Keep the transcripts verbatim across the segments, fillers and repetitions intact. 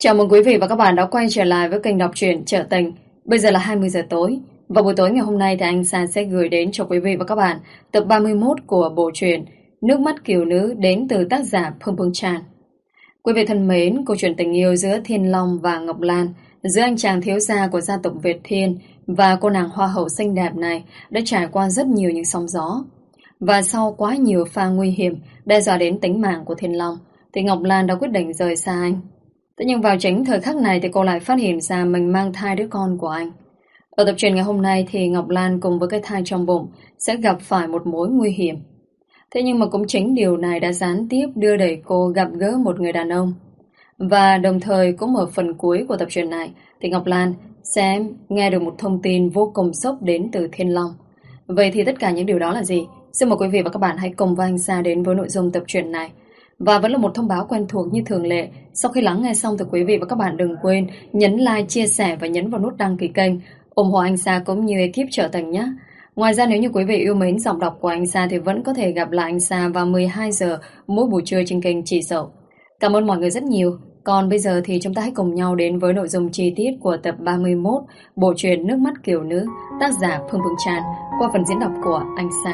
Chào mừng quý vị và các bạn đã quay trở lại với kênh đọc truyện Trở Tình. Bây giờ là hai mươi giờ tối. Và buổi tối ngày hôm nay thì anh Sa sẽ gửi đến cho quý vị và các bạn tập ba mươi mốt của bộ truyện Nước mắt kiều nữ đến từ tác giả Phương Phương Tràn. Quý vị thân mến, câu chuyện tình yêu giữa Thiên Long và Ngọc Lan, giữa anh chàng thiếu gia của gia tộc Việt Thiên và cô nàng hoa hậu xinh đẹp này đã trải qua rất nhiều những sóng gió. Và sau quá nhiều pha nguy hiểm đe dọa đến tính mạng của Thiên Long, thì Ngọc Lan đã quyết định rời xa anh. Thế nhưng vào chính thời khắc này thì cô lại phát hiện ra mình mang thai đứa con của anh. Ở tập truyện ngày hôm nay thì Ngọc Lan cùng với cái thai trong bụng sẽ gặp phải một mối nguy hiểm. Thế nhưng mà cũng chính điều này đã gián tiếp đưa đẩy cô gặp gỡ một người đàn ông. Và đồng thời cũng ở phần cuối của tập truyện này thì Ngọc Lan sẽ nghe được một thông tin vô cùng sốc đến từ Thiên Long. Vậy thì tất cả những điều đó là gì? Xin mời quý vị và các bạn hãy cùng với anh Sa đến với nội dung tập truyện này. Và vẫn là một thông báo quen thuộc như thường lệ. Sau khi lắng nghe xong thì quý vị và các bạn đừng quên nhấn like, chia sẻ và nhấn vào nút đăng ký kênh, ủng hộ anh Sa cũng như ekip Trở Tình nhé. Ngoài ra nếu như quý vị yêu mến giọng đọc của anh Sa thì vẫn có thể gặp lại anh Sa vào mười hai giờ mỗi buổi trưa trên kênh Chị Dậu. Cảm ơn mọi người rất nhiều. Còn bây giờ thì chúng ta hãy cùng nhau đến với nội dung chi tiết của tập ba mươi mốt bộ truyện Nước mắt kiều nữ, tác giả Phương Phương Tràn, qua phần diễn đọc của anh Sa.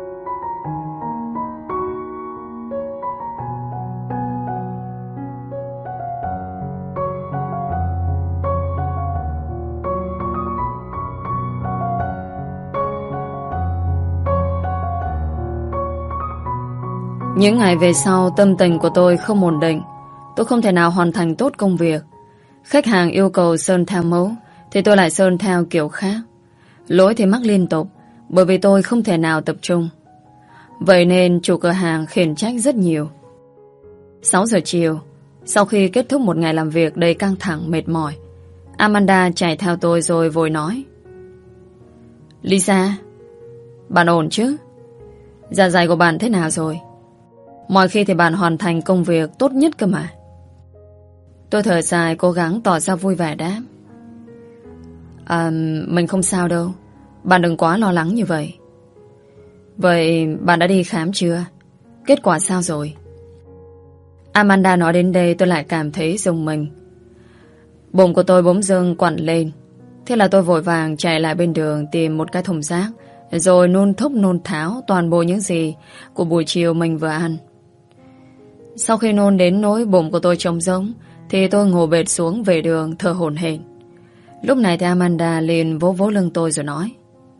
Những ngày về sau, tâm tình của tôi không ổn định. Tôi không thể nào hoàn thành tốt công việc. Khách hàng yêu cầu sơn theo mẫu thì tôi lại sơn theo kiểu khác. Lỗi thì mắc liên tục bởi vì tôi không thể nào tập trung. Vậy nên chủ cửa hàng khiển trách rất nhiều. Sáu giờ chiều, sau khi kết thúc một ngày làm việc đầy căng thẳng mệt mỏi, Amanda chạy theo tôi rồi vội nói: Lisa, bạn ổn chứ? Dạ dày của bạn thế nào rồi? Mọi khi thì bạn hoàn thành công việc tốt nhất cơ mà. Tôi thở dài cố gắng tỏ ra vui vẻ đáp: À, mình không sao đâu. Bạn đừng quá lo lắng như vậy. Vậy bạn đã đi khám chưa? Kết quả sao rồi? Amanda nói đến đây tôi lại cảm thấy rùng mình. Bụng của tôi bỗng dưng quặn lên. Thế là tôi vội vàng chạy lại bên đường tìm một cái thùng rác, rồi nôn thốc nôn tháo toàn bộ những gì của buổi chiều mình vừa ăn. Sau khi nôn đến nỗi bụng của tôi trống rỗng thì tôi ngồi bệt xuống về đường thở hổn hển. Lúc này thì Amanda liền vỗ vỗ lưng tôi rồi nói: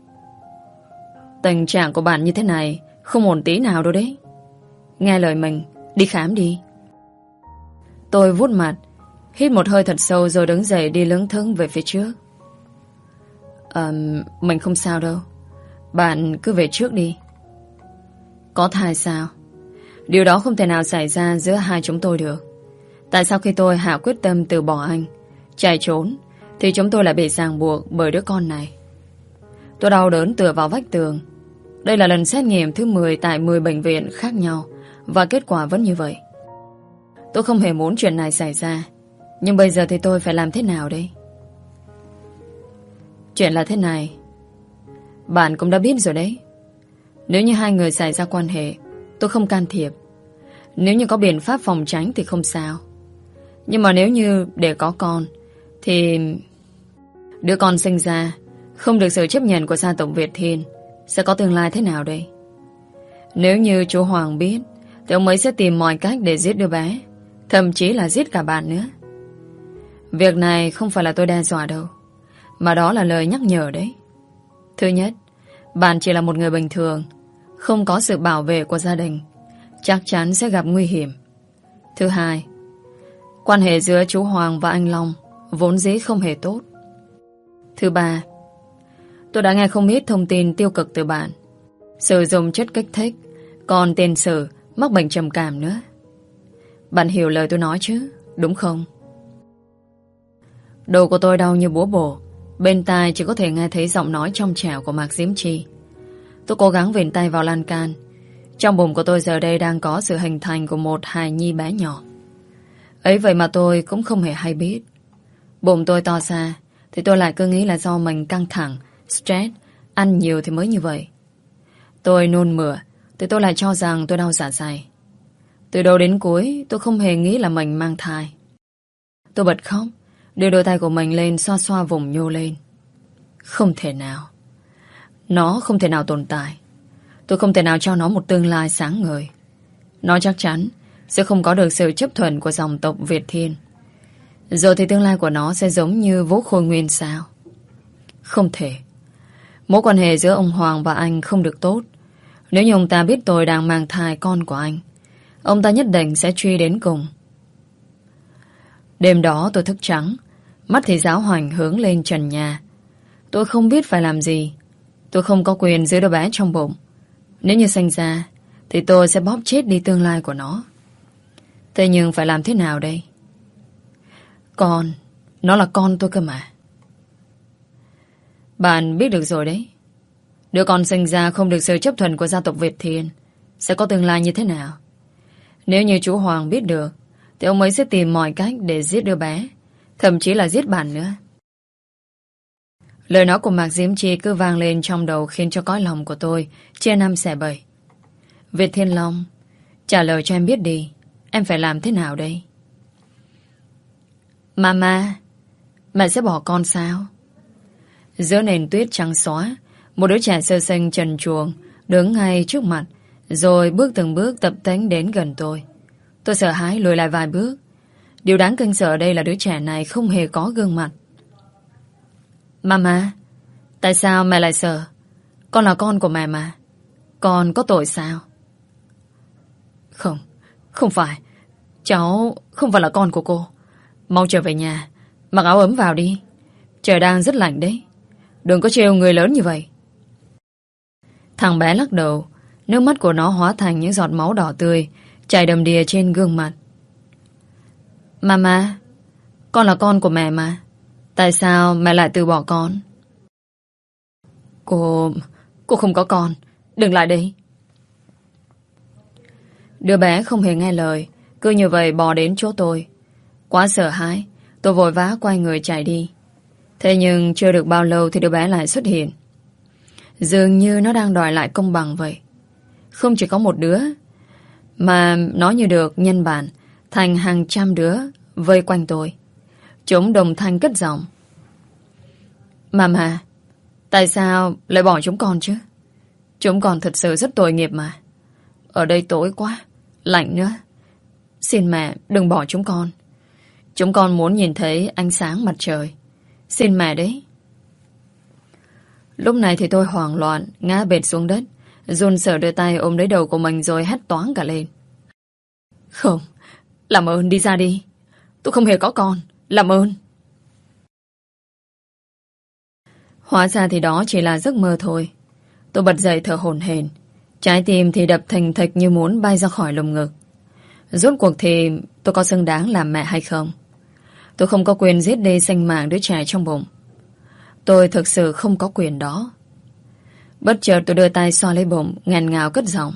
Tình trạng của bạn như thế này không ổn tí nào đâu đấy. Nghe lời mình, đi khám đi. Tôi vuốt mặt, hít một hơi thật sâu rồi đứng dậy đi lững thững về phía trước. À, mình không sao đâu. Bạn cứ về trước đi. Có thai sao? Điều đó không thể nào xảy ra giữa hai chúng tôi được. Tại sao khi tôi hạ quyết tâm từ bỏ anh, chạy trốn, thì chúng tôi lại bị ràng buộc bởi đứa con này? Tôi đau đớn tựa vào vách tường. Đây là lần xét nghiệm thứ mười tại mười bệnh viện khác nhau, và kết quả vẫn như vậy. Tôi không hề muốn chuyện này xảy ra. Nhưng bây giờ thì tôi phải làm thế nào đây? Chuyện là thế này. Bạn cũng đã biết rồi đấy. Nếu như hai người xảy ra quan hệ, tôi không can thiệp. Nếu như có biện pháp phòng tránh thì không sao. Nhưng mà nếu như để có con thì đứa con sinh ra không được sự chấp nhận của gia tộc Việt Thiên sẽ có tương lai thế nào đây? Nếu như chú Hoàng biết thì ông ấy sẽ tìm mọi cách để giết đứa bé, thậm chí là giết cả bạn nữa. Việc này không phải là tôi đe dọa đâu, mà đó là lời nhắc nhở đấy. Thứ nhất, bạn chỉ là một người bình thường, không có sự bảo vệ của gia đình, chắc chắn sẽ gặp nguy hiểm. Thứ hai, quan hệ giữa chú Hoàng và anh Long vốn dĩ không hề tốt. Thứ ba, tôi đã nghe không ít thông tin tiêu cực từ bạn. Sử dụng chất kích thích, còn tiền sử mắc bệnh trầm cảm nữa. Bạn hiểu lời tôi nói chứ, đúng không? Đầu của tôi đau như búa bổ. Bên tai chỉ có thể nghe thấy giọng nói trong trẻo của Mạc Diễm Chi. Tôi cố gắng vịn tay vào lan can. Trong bụng của tôi giờ đây đang có sự hình thành của một hài nhi bé nhỏ. Ấy vậy mà tôi cũng không hề hay biết. Bụng tôi to ra thì tôi lại cứ nghĩ là do mình căng thẳng, stress, ăn nhiều thì mới như vậy. Tôi nôn mửa thì tôi lại cho rằng tôi đau dạ dày. Từ đầu đến cuối tôi không hề nghĩ là mình mang thai. Tôi bật khóc, đưa đôi tay của mình lên xoa xoa vùng nhô lên. Không thể nào. Nó không thể nào tồn tại. Tôi không thể nào cho nó một tương lai sáng ngời. Nó chắc chắn sẽ không có được sự chấp thuận của dòng tộc Việt Thiên. Rồi thì tương lai của nó sẽ giống như Vũ Khôi Nguyên sao? Không thể. Mối quan hệ giữa ông Hoàng và anh không được tốt. Nếu như ông ta biết tôi đang mang thai con của anh, ông ta nhất định sẽ truy đến cùng. Đêm đó tôi thức trắng, mắt thì giáo hoành hướng lên trần nhà. Tôi không biết phải làm gì. Tôi không có quyền giữ đứa bé trong bụng. Nếu như sinh ra thì tôi sẽ bóp chết đi tương lai của nó. Thế nhưng phải làm thế nào đây? Con, nó là con tôi cơ mà. Bạn biết được rồi đấy. Đứa con sinh ra không được sự chấp thuận của gia tộc Việt Thiên sẽ có tương lai như thế nào? Nếu như chú Hoàng biết được thì ông ấy sẽ tìm mọi cách để giết đứa bé, thậm chí là giết bạn nữa. Lời nói của Mạc Diễm Chi cứ vang lên trong đầu, khiến cho cõi lòng của tôi chia năm xẻ bảy. Việt Thiên Long, trả lời cho em biết đi, em phải làm thế nào đây? Mama, mẹ sẽ bỏ con sao? Giữa nền tuyết trắng xóa, một đứa trẻ sơ sinh trần truồng đứng ngay trước mặt, rồi bước từng bước tập tễnh đến gần tôi. Tôi sợ hãi lùi lại vài bước. Điều đáng kinh sợ ở đây là đứa trẻ này không hề có gương mặt. Mama, tại sao mẹ lại sợ? Con là con của mẹ mà. Con có tội sao? Không, không phải. Cháu không phải là con của cô. Mau trở về nhà, mặc áo ấm vào đi. Trời đang rất lạnh đấy. Đừng có trêu người lớn như vậy. Thằng bé lắc đầu. Nước mắt của nó hóa thành những giọt máu đỏ tươi chảy đầm đìa trên gương mặt. Mama, con là con của mẹ mà. Tại sao mẹ lại từ bỏ con? Cô... Cô không có con. Đừng lại đây. Đứa bé không hề nghe lời, cứ như vậy bò đến chỗ tôi. Quá sợ hãi, tôi vội vã quay người chạy đi. Thế nhưng chưa được bao lâu thì đứa bé lại xuất hiện. Dường như nó đang đòi lại công bằng vậy. Không chỉ có một đứa, mà nó như được nhân bản thành hàng trăm đứa vây quanh tôi. Chúng đồng thanh cất giọng. Mama, tại sao lại bỏ chúng con chứ? Chúng con thật sự rất tội nghiệp mà. Ở đây tối quá, lạnh nữa. Xin mẹ đừng bỏ chúng con. Chúng con muốn nhìn thấy ánh sáng mặt trời. Xin mẹ đấy. Lúc này thì tôi hoảng loạn, ngã bệt xuống đất, run sợ đưa tay ôm lấy đầu của mình rồi hét toáng cả lên. Không, làm ơn đi ra đi. Tôi không hề có con, làm ơn. Hóa ra thì đó chỉ là giấc mơ thôi. Tôi bật dậy thở hổn hển, trái tim thì đập thình thịch như muốn bay ra khỏi lồng ngực. Rốt cuộc thì tôi có xứng đáng làm mẹ hay không? Tôi không có quyền giết đi sinh mạng đứa trẻ trong bụng. Tôi thực sự không có quyền đó. Bất chợt tôi đưa tay xoa lấy bụng, nghẹn ngào cất giọng.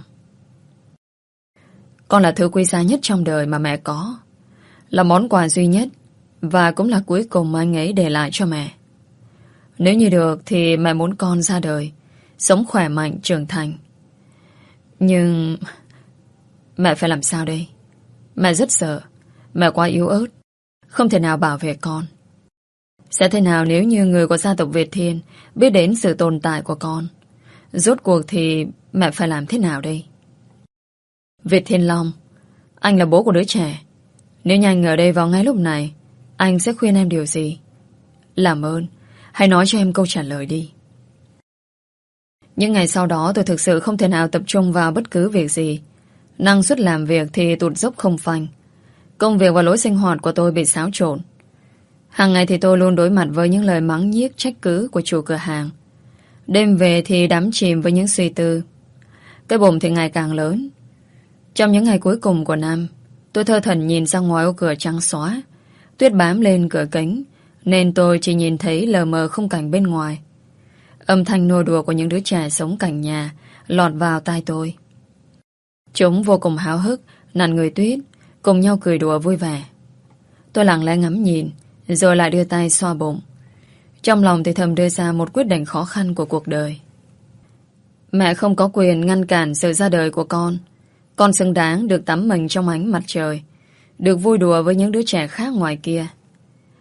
Con là thứ quý giá nhất trong đời mà mẹ có. Là món quà duy nhất, và cũng là cuối cùng mà anh ấy để lại cho mẹ. Nếu như được thì mẹ muốn con ra đời, sống khỏe mạnh, trưởng thành. Nhưng... mẹ phải làm sao đây? Mẹ rất sợ. Mẹ quá yếu ớt, không thể nào bảo vệ con. Sẽ thế nào nếu như người của gia tộc Việt Thiên biết đến sự tồn tại của con? Rốt cuộc thì mẹ phải làm thế nào đây? Việt Thiên Long, anh là bố của đứa trẻ. Nếu như anh ở đây vào ngay lúc này, anh sẽ khuyên em điều gì? Làm ơn, hãy nói cho em câu trả lời đi. Những ngày sau đó tôi thực sự không thể nào tập trung vào bất cứ việc gì. Năng suất làm việc thì tụt dốc không phanh. Công việc và lối sinh hoạt của tôi bị xáo trộn. Hàng ngày thì tôi luôn đối mặt với những lời mắng nhiếc trách cứ của chủ cửa hàng. Đêm về thì đắm chìm với những suy tư. Cái bụng thì ngày càng lớn. Trong những ngày cuối cùng của năm, tôi thơ thẩn nhìn ra ngoài ô cửa trắng xóa. Tuyết bám lên cửa kính, nên tôi chỉ nhìn thấy lờ mờ khung cảnh bên ngoài. Âm thanh nô đùa của những đứa trẻ sống cạnh nhà lọt vào tai tôi. Chúng vô cùng háo hức, nặn người tuyết, cùng nhau cười đùa vui vẻ. Tôi lặng lẽ ngắm nhìn, rồi lại đưa tay xoa bụng. Trong lòng thì thầm đưa ra một quyết định khó khăn của cuộc đời. Mẹ không có quyền ngăn cản sự ra đời của con. Con xứng đáng được tắm mình trong ánh mặt trời, được vui đùa với những đứa trẻ khác ngoài kia.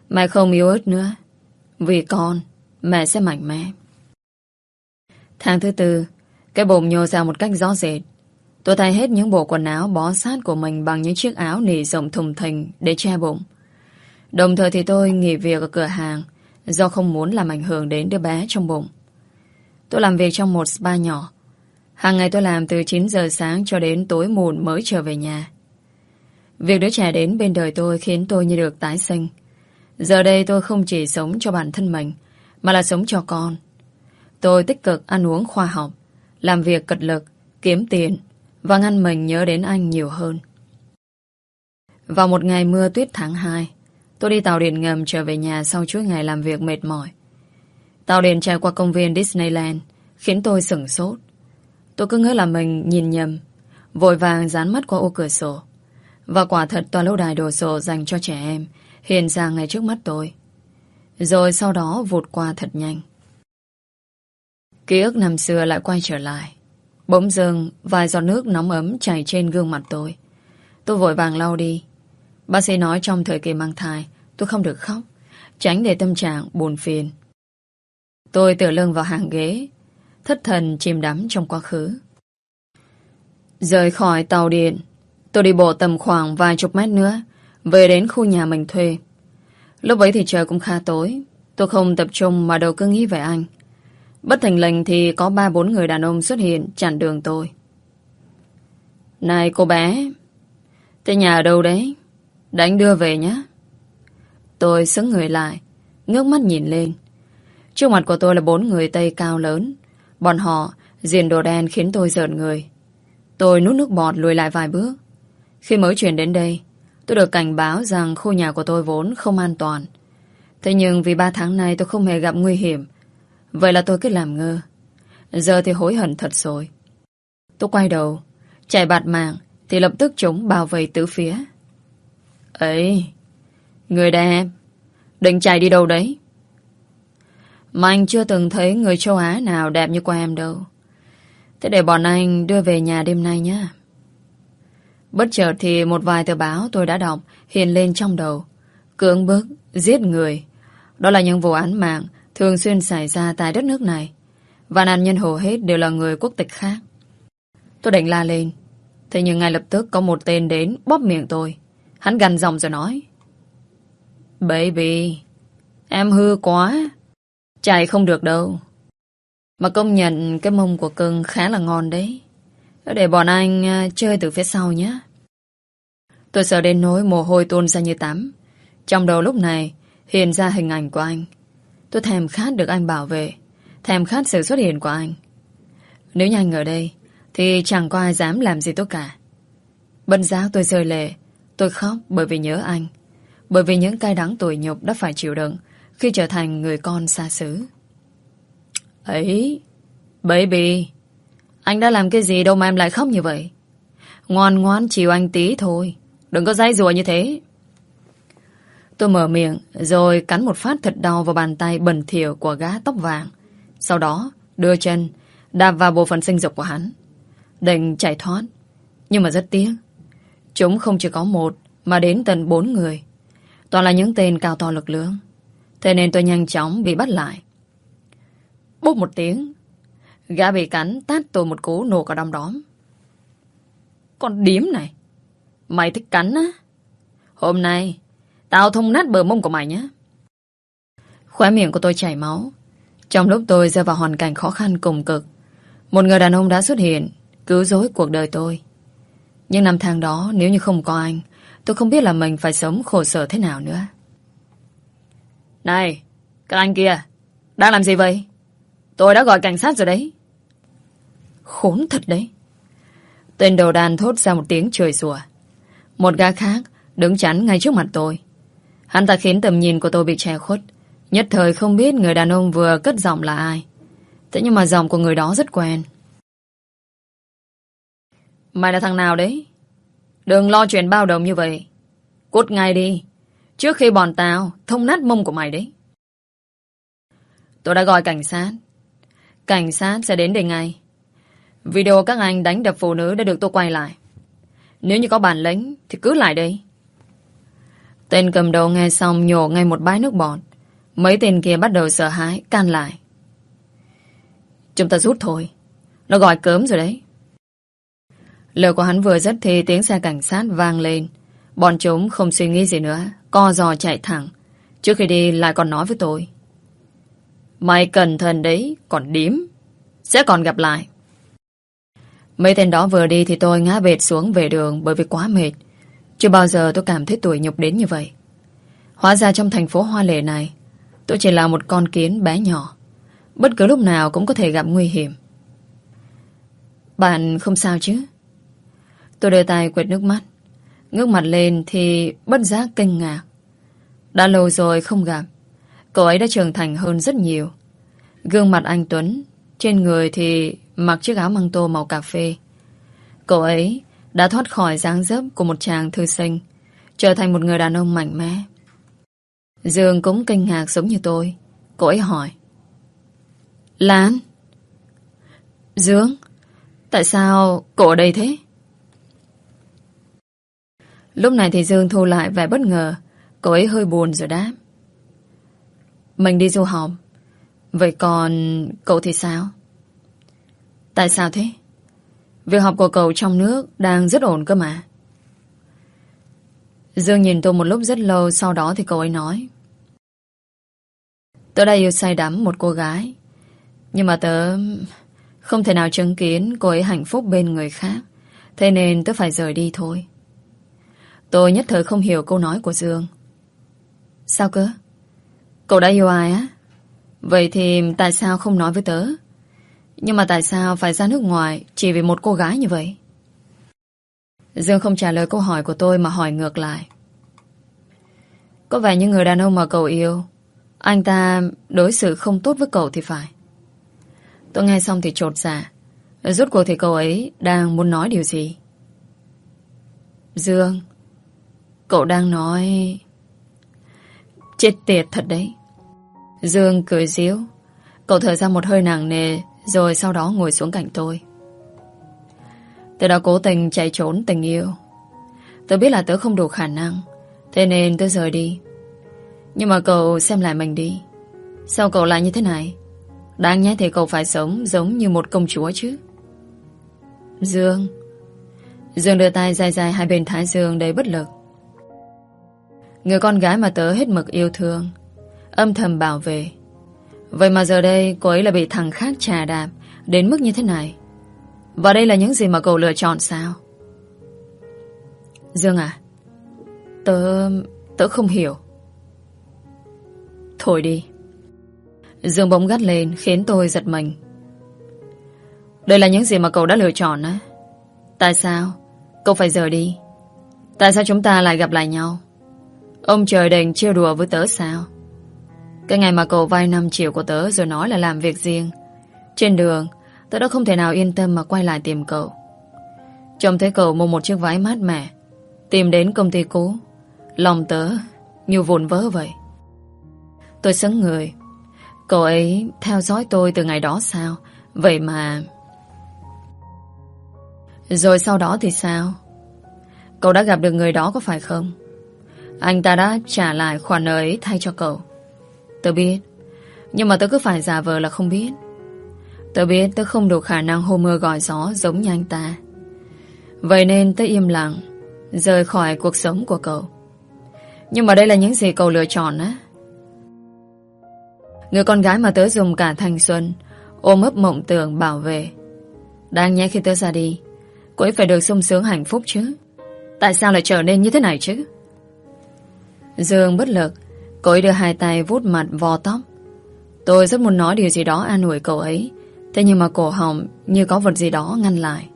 Mẹ không yếu ớt nữa. Vì con, mẹ sẽ mạnh mẽ. Tháng thứ tư, cái bụng nhô ra một cách rõ rệt. Tôi thay hết những bộ quần áo bó sát của mình bằng những chiếc áo nỉ rộng thùng thình để che bụng. Đồng thời thì tôi nghỉ việc ở cửa hàng do không muốn làm ảnh hưởng đến đứa bé trong bụng. Tôi làm việc trong một spa nhỏ. Hàng ngày tôi làm từ chín giờ sáng cho đến tối muộn mới trở về nhà. Việc đứa trẻ đến bên đời tôi khiến tôi như được tái sinh. Giờ đây tôi không chỉ sống cho bản thân mình, mà là sống cho con. Tôi tích cực ăn uống khoa học, làm việc cật lực, kiếm tiền và ngăn mình nhớ đến anh nhiều hơn. Vào một ngày mưa tuyết tháng hai, tôi đi tàu điện ngầm trở về nhà sau chuỗi ngày làm việc mệt mỏi. Tàu điện chạy qua công viên Disneyland khiến tôi sửng sốt. Tôi cứ ngỡ là mình nhìn nhầm, vội vàng dán mắt qua ô cửa sổ. Và quả thật tòa lâu đài đồ sộ dành cho trẻ em hiện ra ngay trước mắt tôi. Rồi sau đó vụt qua thật nhanh. Ký ức năm xưa lại quay trở lại. Bỗng dưng vài giọt nước nóng ấm chảy trên gương mặt tôi. Tôi vội vàng lau đi. Bác sĩ nói trong thời kỳ mang thai tôi không được khóc, tránh để tâm trạng buồn phiền. Tôi tựa lưng vào hàng ghế, thất thần chìm đắm trong quá khứ. Rời khỏi tàu điện, tôi đi bộ tầm khoảng vài chục mét nữa, về đến khu nhà mình thuê. Lúc ấy thì trời cũng khá tối. Tôi không tập trung mà đầu cứ nghĩ về anh. Bất thình lình thì có ba bốn người đàn ông xuất hiện chặn đường tôi. Này cô bé, thế nhà ở đâu đấy? Để anh đưa về nhé. Tôi sững người lại, ngước mắt nhìn lên. Trước mặt của tôi là bốn người Tây cao lớn. Bọn họ diện đồ đen khiến tôi rợn người. Tôi nuốt nước bọt lùi lại vài bước. Khi mới chuyển đến đây, tôi được cảnh báo rằng khu nhà của tôi vốn không an toàn. Thế nhưng vì ba tháng nay tôi không hề gặp nguy hiểm, vậy là tôi cứ làm ngơ. Giờ thì hối hận thật rồi. Tôi quay đầu, chạy bạt mạng, thì lập tức chúng bao vây tứ phía. Ấy, người đẹp, định chạy đi đâu đấy? Mà anh chưa từng thấy người châu Á nào đẹp như của em đâu. Thế để bọn anh đưa về nhà đêm nay nhé. Bất chợt thì một vài tờ báo tôi đã đọc hiện lên trong đầu. Cưỡng bức, giết người. Đó là những vụ án mạng thường xuyên xảy ra tại đất nước này. Và nạn nhân hầu hết đều là người quốc tịch khác. Tôi định la lên. Thế nhưng ngay lập tức có một tên đến bóp miệng tôi. Hắn gằn giọng rồi nói: Baby, em hư quá, chạy không được đâu. Mà công nhận cái mông của cưng khá là ngon đấy. Để bọn anh chơi từ phía sau nhé. Tôi sợ đến nỗi mồ hôi tuôn ra như tắm. Trong đầu lúc này hiện ra hình ảnh của anh. Tôi thèm khát được anh bảo vệ, thèm khát sự xuất hiện của anh. Nếu như anh ở đây thì chẳng có ai dám làm gì tôi cả. Bất giác tôi rơi lệ. Tôi khóc bởi vì nhớ anh, bởi vì những cay đắng tủi nhục đã phải chịu đựng khi trở thành người con xa xứ. Ấy, baby, anh đã làm cái gì đâu mà em lại khóc như vậy? Ngoan ngoan chịu anh tí thôi, đừng có giãy giụa như thế. Tôi mở miệng rồi cắn một phát thật đau vào bàn tay bẩn thỉu của gã tóc vàng. Sau đó đưa chân đạp vào bộ phận sinh dục của hắn, định chạy thoát. Nhưng mà rất tiếc, chúng không chỉ có một mà đến tận bốn người. Toàn là những tên cao to lực lưỡng. Thế nên tôi nhanh chóng bị bắt lại. Bốp một tiếng, gã bị cắn tát tôi một cú nổ cả đom đóm. Con điếm này, mày thích cắn á? Hôm nay tao thông nát bờ mông của mày nhé. Khóe miệng của tôi chảy máu. Trong lúc tôi rơi vào hoàn cảnh khó khăn cùng cực, một người đàn ông đã xuất hiện cứu rỗi cuộc đời tôi. Nhưng năm tháng đó, nếu như không có anh, tôi không biết là mình phải sống khổ sở thế nào nữa. Này, các anh kia, đang làm gì vậy? Tôi đã gọi cảnh sát rồi đấy. Khốn thật đấy. Tên đầu đàn thốt ra một tiếng chửi rủa. Một gã khác đứng chắn ngay trước mặt tôi. Hắn ta khiến tầm nhìn của tôi bị che khuất. Nhất thời không biết người đàn ông vừa cất giọng là ai. Thế nhưng mà giọng của người đó rất quen. Mày là thằng nào đấy? Đừng lo chuyện bao đồng như vậy. Cút ngay đi, trước khi bọn tao thông nát mông của mày đấy. Tôi đã gọi cảnh sát. Cảnh sát sẽ đến đây ngay. Video các anh đánh đập phụ nữ đã được tôi quay lại. Nếu như có bản lĩnh thì cứ lại đây. Tên cầm đầu nghe xong nhổ ngay một bãi nước bọt. Mấy tên kia bắt đầu sợ hãi, can lại. Chúng ta rút thôi. Nó gọi cớm rồi đấy. Lời của hắn vừa dứt thì tiếng xe cảnh sát vang lên. Bọn chúng không suy nghĩ gì nữa, co giò chạy thẳng. Trước khi đi lại còn nói với tôi. Mày cẩn thận đấy, còn điếm. Sẽ còn gặp lại. Mấy tên đó vừa đi thì tôi ngã bệt xuống về đường bởi vì quá mệt. Chưa bao giờ tôi cảm thấy tủi nhục đến như vậy. Hóa ra trong thành phố hoa lệ này, tôi chỉ là một con kiến bé nhỏ. Bất cứ lúc nào cũng có thể gặp nguy hiểm. Bạn không sao chứ? Tôi đưa tay quệt nước mắt. Ngước mặt lên thì bất giác kinh ngạc. Đã lâu rồi không gặp. Cậu ấy đã trưởng thành hơn rất nhiều. Gương mặt anh Tuấn, trên người thì mặc chiếc áo măng tô màu cà phê. Cậu ấy đã thoát khỏi dáng dấp của một chàng thư sinh, trở thành một người đàn ông mạnh mẽ. Dương cũng kinh ngạc giống như tôi. Cậu ấy hỏi. Lan? Dương? Tại sao cậu ở đây thế? Lúc này thì Dương thu lại vẻ bất ngờ. Cậu ấy hơi buồn rồi đáp. Mình đi du học. Vậy còn cậu thì sao? Tại sao thế? Việc học của cậu trong nước đang rất ổn cơ mà. Dương nhìn tôi một lúc rất lâu. Sau đó thì cậu ấy nói. Tớ đã yêu say đắm một cô gái. Nhưng mà tớ không thể nào chứng kiến cô ấy hạnh phúc bên người khác. Thế nên tớ phải rời đi thôi. Tôi nhất thời không hiểu câu nói của Dương. Sao cơ? Cậu đã yêu ai á? Vậy thì tại sao không nói với tớ? Nhưng mà tại sao phải ra nước ngoài chỉ vì một cô gái như vậy? Dương không trả lời câu hỏi của tôi mà hỏi ngược lại. Có vẻ như người đàn ông mà cậu yêu, anh ta đối xử không tốt với cậu thì phải. Tôi nghe xong thì chột dạ. Rốt cuộc thì cậu ấy đang muốn nói điều gì? Dương, cậu đang nói... Chết tiệt thật đấy. Dương cười ríu. Cậu thở ra một hơi nặng nề, rồi sau đó ngồi xuống cạnh tôi. Tớ đã cố tình chạy trốn tình yêu. Tớ biết là tớ không đủ khả năng, thế nên tớ rời đi. Nhưng mà cậu xem lại mình đi. Sao cậu lại như thế này? Đáng nhẽ thì cậu phải sống giống như một công chúa chứ. Dương. Dương đưa tay dài dài hai bên thái dương đầy bất lực. Người con gái mà tớ hết mực yêu thương, âm thầm bảo vệ. Vậy mà giờ đây cô ấy lại bị thằng khác chà đạp đến mức như thế này. Và đây là những gì mà cậu lựa chọn sao? Dương à, Tớ... tớ không hiểu. Thôi đi. Dương bỗng gắt lên khiến tôi giật mình. Đây là những gì mà cậu đã lựa chọn á? Tại sao cậu phải rời đi? Tại sao chúng ta lại gặp lại nhau? Ông trời đành trêu đùa với tớ sao? Cái ngày mà cậu vay năm triệu của tớ rồi nói là làm việc riêng, trên đường tớ đã không thể nào yên tâm mà quay lại tìm cậu. Trông thấy cậu mua một chiếc váy mát mẻ, tìm đến công ty cũ, lòng tớ như vụn vỡ vậy. Tôi sững người. Cậu ấy theo dõi tôi từ ngày đó sao? Vậy mà... Rồi sau đó thì sao? Cậu đã gặp được người đó có phải không? Anh ta đã trả lại khoản nợ ấy thay cho cậu. Tớ biết. Nhưng mà tớ cứ phải giả vờ là không biết. Tớ biết tớ không đủ khả năng hô mưa gọi gió giống như anh ta. Vậy nên tớ im lặng rời khỏi cuộc sống của cậu. Nhưng mà đây là những gì cậu lựa chọn á. Người con gái mà tớ dùng cả thanh xuân ôm ấp mộng tưởng bảo vệ. Đáng nhẽ khi tớ ra đi, cô ấy phải được sung sướng hạnh phúc chứ. Tại sao lại trở nên như thế này chứ? Dương bất lực. Cô ấy đưa hai tay vuốt mặt vò tóc. Tôi rất muốn nói điều gì đó an ủi cậu ấy, thế nhưng mà cổ họng như có vật gì đó ngăn lại.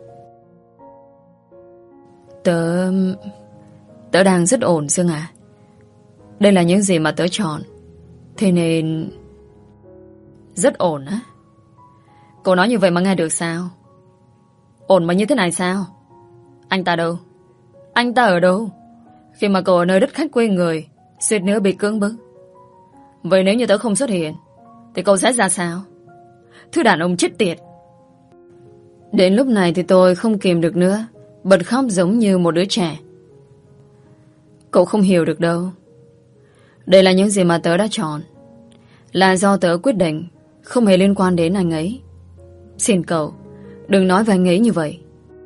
Tớ... Tớ đang rất ổn Dương à. Đây là những gì mà tớ chọn. Thế nên... Rất ổn á? Cô nói như vậy mà nghe được sao? Ổn mà như thế này sao? Anh ta đâu? Anh ta ở đâu? Khi mà cậu ở nơi đất khách quê người, suýt nữa bị cưỡng bức. Vậy nếu như tớ không xuất hiện thì cậu sẽ ra sao? Thứ đàn ông chết tiệt. Đến lúc này thì tôi không kìm được nữa, bật khóc giống như một đứa trẻ. Cậu không hiểu được đâu. Đây là những gì mà tớ đã chọn. Là do tớ quyết định, không hề liên quan đến anh ấy. Xin cậu, đừng nói về anh ấy như vậy.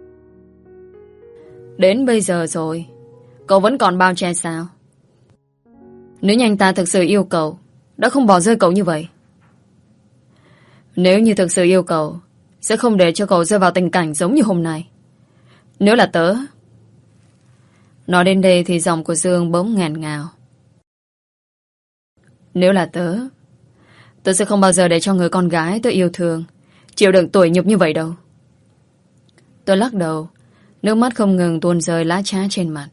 Đến bây giờ rồi, cậu vẫn còn bao che sao? Nếu như anh ta thực sự yêu cậu, đã không bỏ rơi cậu như vậy. Nếu như thực sự yêu cậu, sẽ không để cho cậu rơi vào tình cảnh giống như hôm nay. Nếu là tớ. Nói đến đây thì giọng của Dương bỗng nghẹn ngào. Nếu là tớ, tớ sẽ không bao giờ để cho người con gái tớ yêu thương chịu đựng tủi nhục như vậy đâu. Tôi lắc đầu, nước mắt không ngừng tuôn rơi lá trá trên mặt.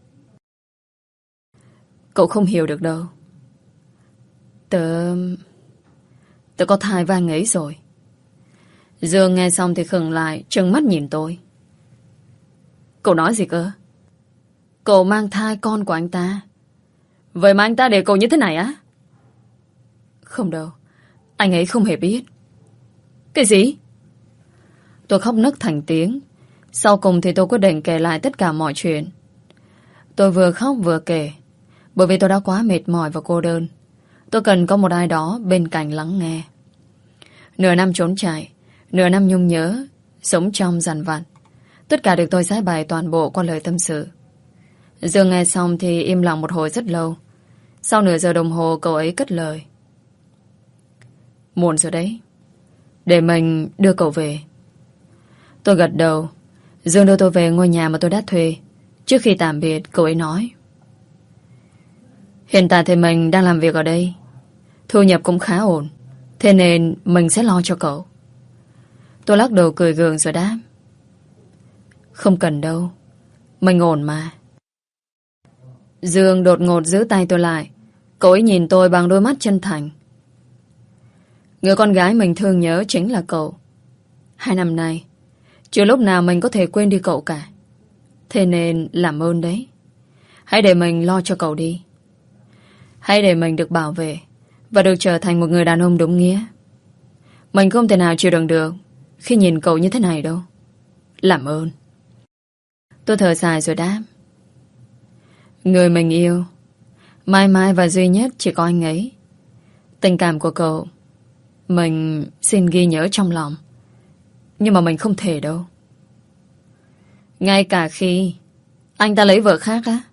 Cậu không hiểu được đâu. Tớ... Tớ có thai với anh ấy rồi. Dương nghe xong thì khựng lại, trừng mắt nhìn tôi. Cậu nói gì cơ? Cậu mang thai con của anh ta? Vậy mà anh ta để cậu như thế này á? Không đâu, anh ấy không hề biết. Cái gì? Tôi khóc nấc thành tiếng. Sau cùng thì tôi quyết định kể lại tất cả mọi chuyện. Tôi vừa khóc vừa kể, bởi vì tôi đã quá mệt mỏi và cô đơn. Tôi cần có một ai đó bên cạnh lắng nghe. Nửa năm trốn chạy, nửa năm nhung nhớ, sống trong dằn vặt. Tất cả được tôi giải bày toàn bộ qua lời tâm sự. Dương nghe xong thì im lặng một hồi rất lâu. Sau nửa giờ đồng hồ cậu ấy cất lời. Muộn rồi đấy, để mình đưa cậu về. Tôi gật đầu. Dương đưa tôi về ngôi nhà mà tôi đã thuê. Trước khi tạm biệt, cậu ấy nói: Hiện tại thì mình đang làm việc ở đây, thu nhập cũng khá ổn, thế nên mình sẽ lo cho cậu. Tôi lắc đầu cười gượng rồi đáp: Không cần đâu, mình ổn mà. Dương đột ngột giữ tay tôi lại. Cậu ấy nhìn tôi bằng đôi mắt chân thành. Người con gái mình thương nhớ chính là cậu. Hai năm nay chưa lúc nào mình có thể quên đi cậu cả. Thế nên làm ơn đấy, hãy để mình lo cho cậu đi. Hãy để mình được bảo vệ và được trở thành một người đàn ông đúng nghĩa. Mình không thể nào chịu đựng được khi nhìn cậu như thế này đâu. Làm ơn. Tôi thở dài rồi đáp: Người mình yêu mãi mãi và duy nhất chỉ có anh ấy. Tình cảm của cậu mình xin ghi nhớ trong lòng, nhưng mà mình không thể đâu. Ngay cả khi anh ta lấy vợ khác á?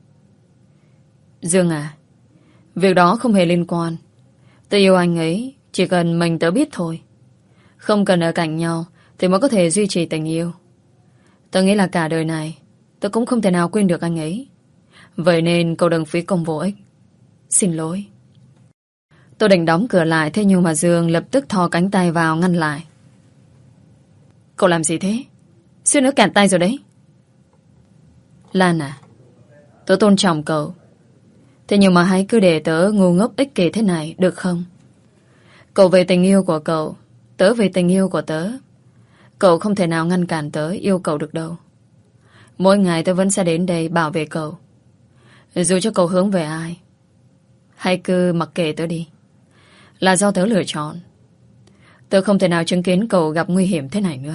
Dương à, việc đó không hề liên quan. Tôi yêu anh ấy, chỉ cần mình tớ biết thôi. Không cần ở cạnh nhau thì mới có thể duy trì tình yêu. Tôi nghĩ là cả đời này tôi cũng không thể nào quên được anh ấy. Vậy nên cậu đừng phí công vô ích. Xin lỗi. Tôi định đóng cửa lại, thế nhưng mà Dương lập tức thò cánh tay vào ngăn lại. Cậu làm gì thế? Suýt nữa cản tay rồi đấy. Lan à, tớ tôn trọng cậu, thế nhưng mà hãy cứ để tớ ngu ngốc ích kỷ thế này được không? Cậu về tình yêu của cậu, tớ về tình yêu của tớ. Cậu không thể nào ngăn cản tớ yêu cậu được đâu. Mỗi ngày tớ vẫn sẽ đến đây bảo vệ cậu. Dù cho cậu hướng về ai, hãy cứ mặc kệ tớ đi. Là do tớ lựa chọn. Tớ không thể nào chứng kiến cậu gặp nguy hiểm thế này nữa.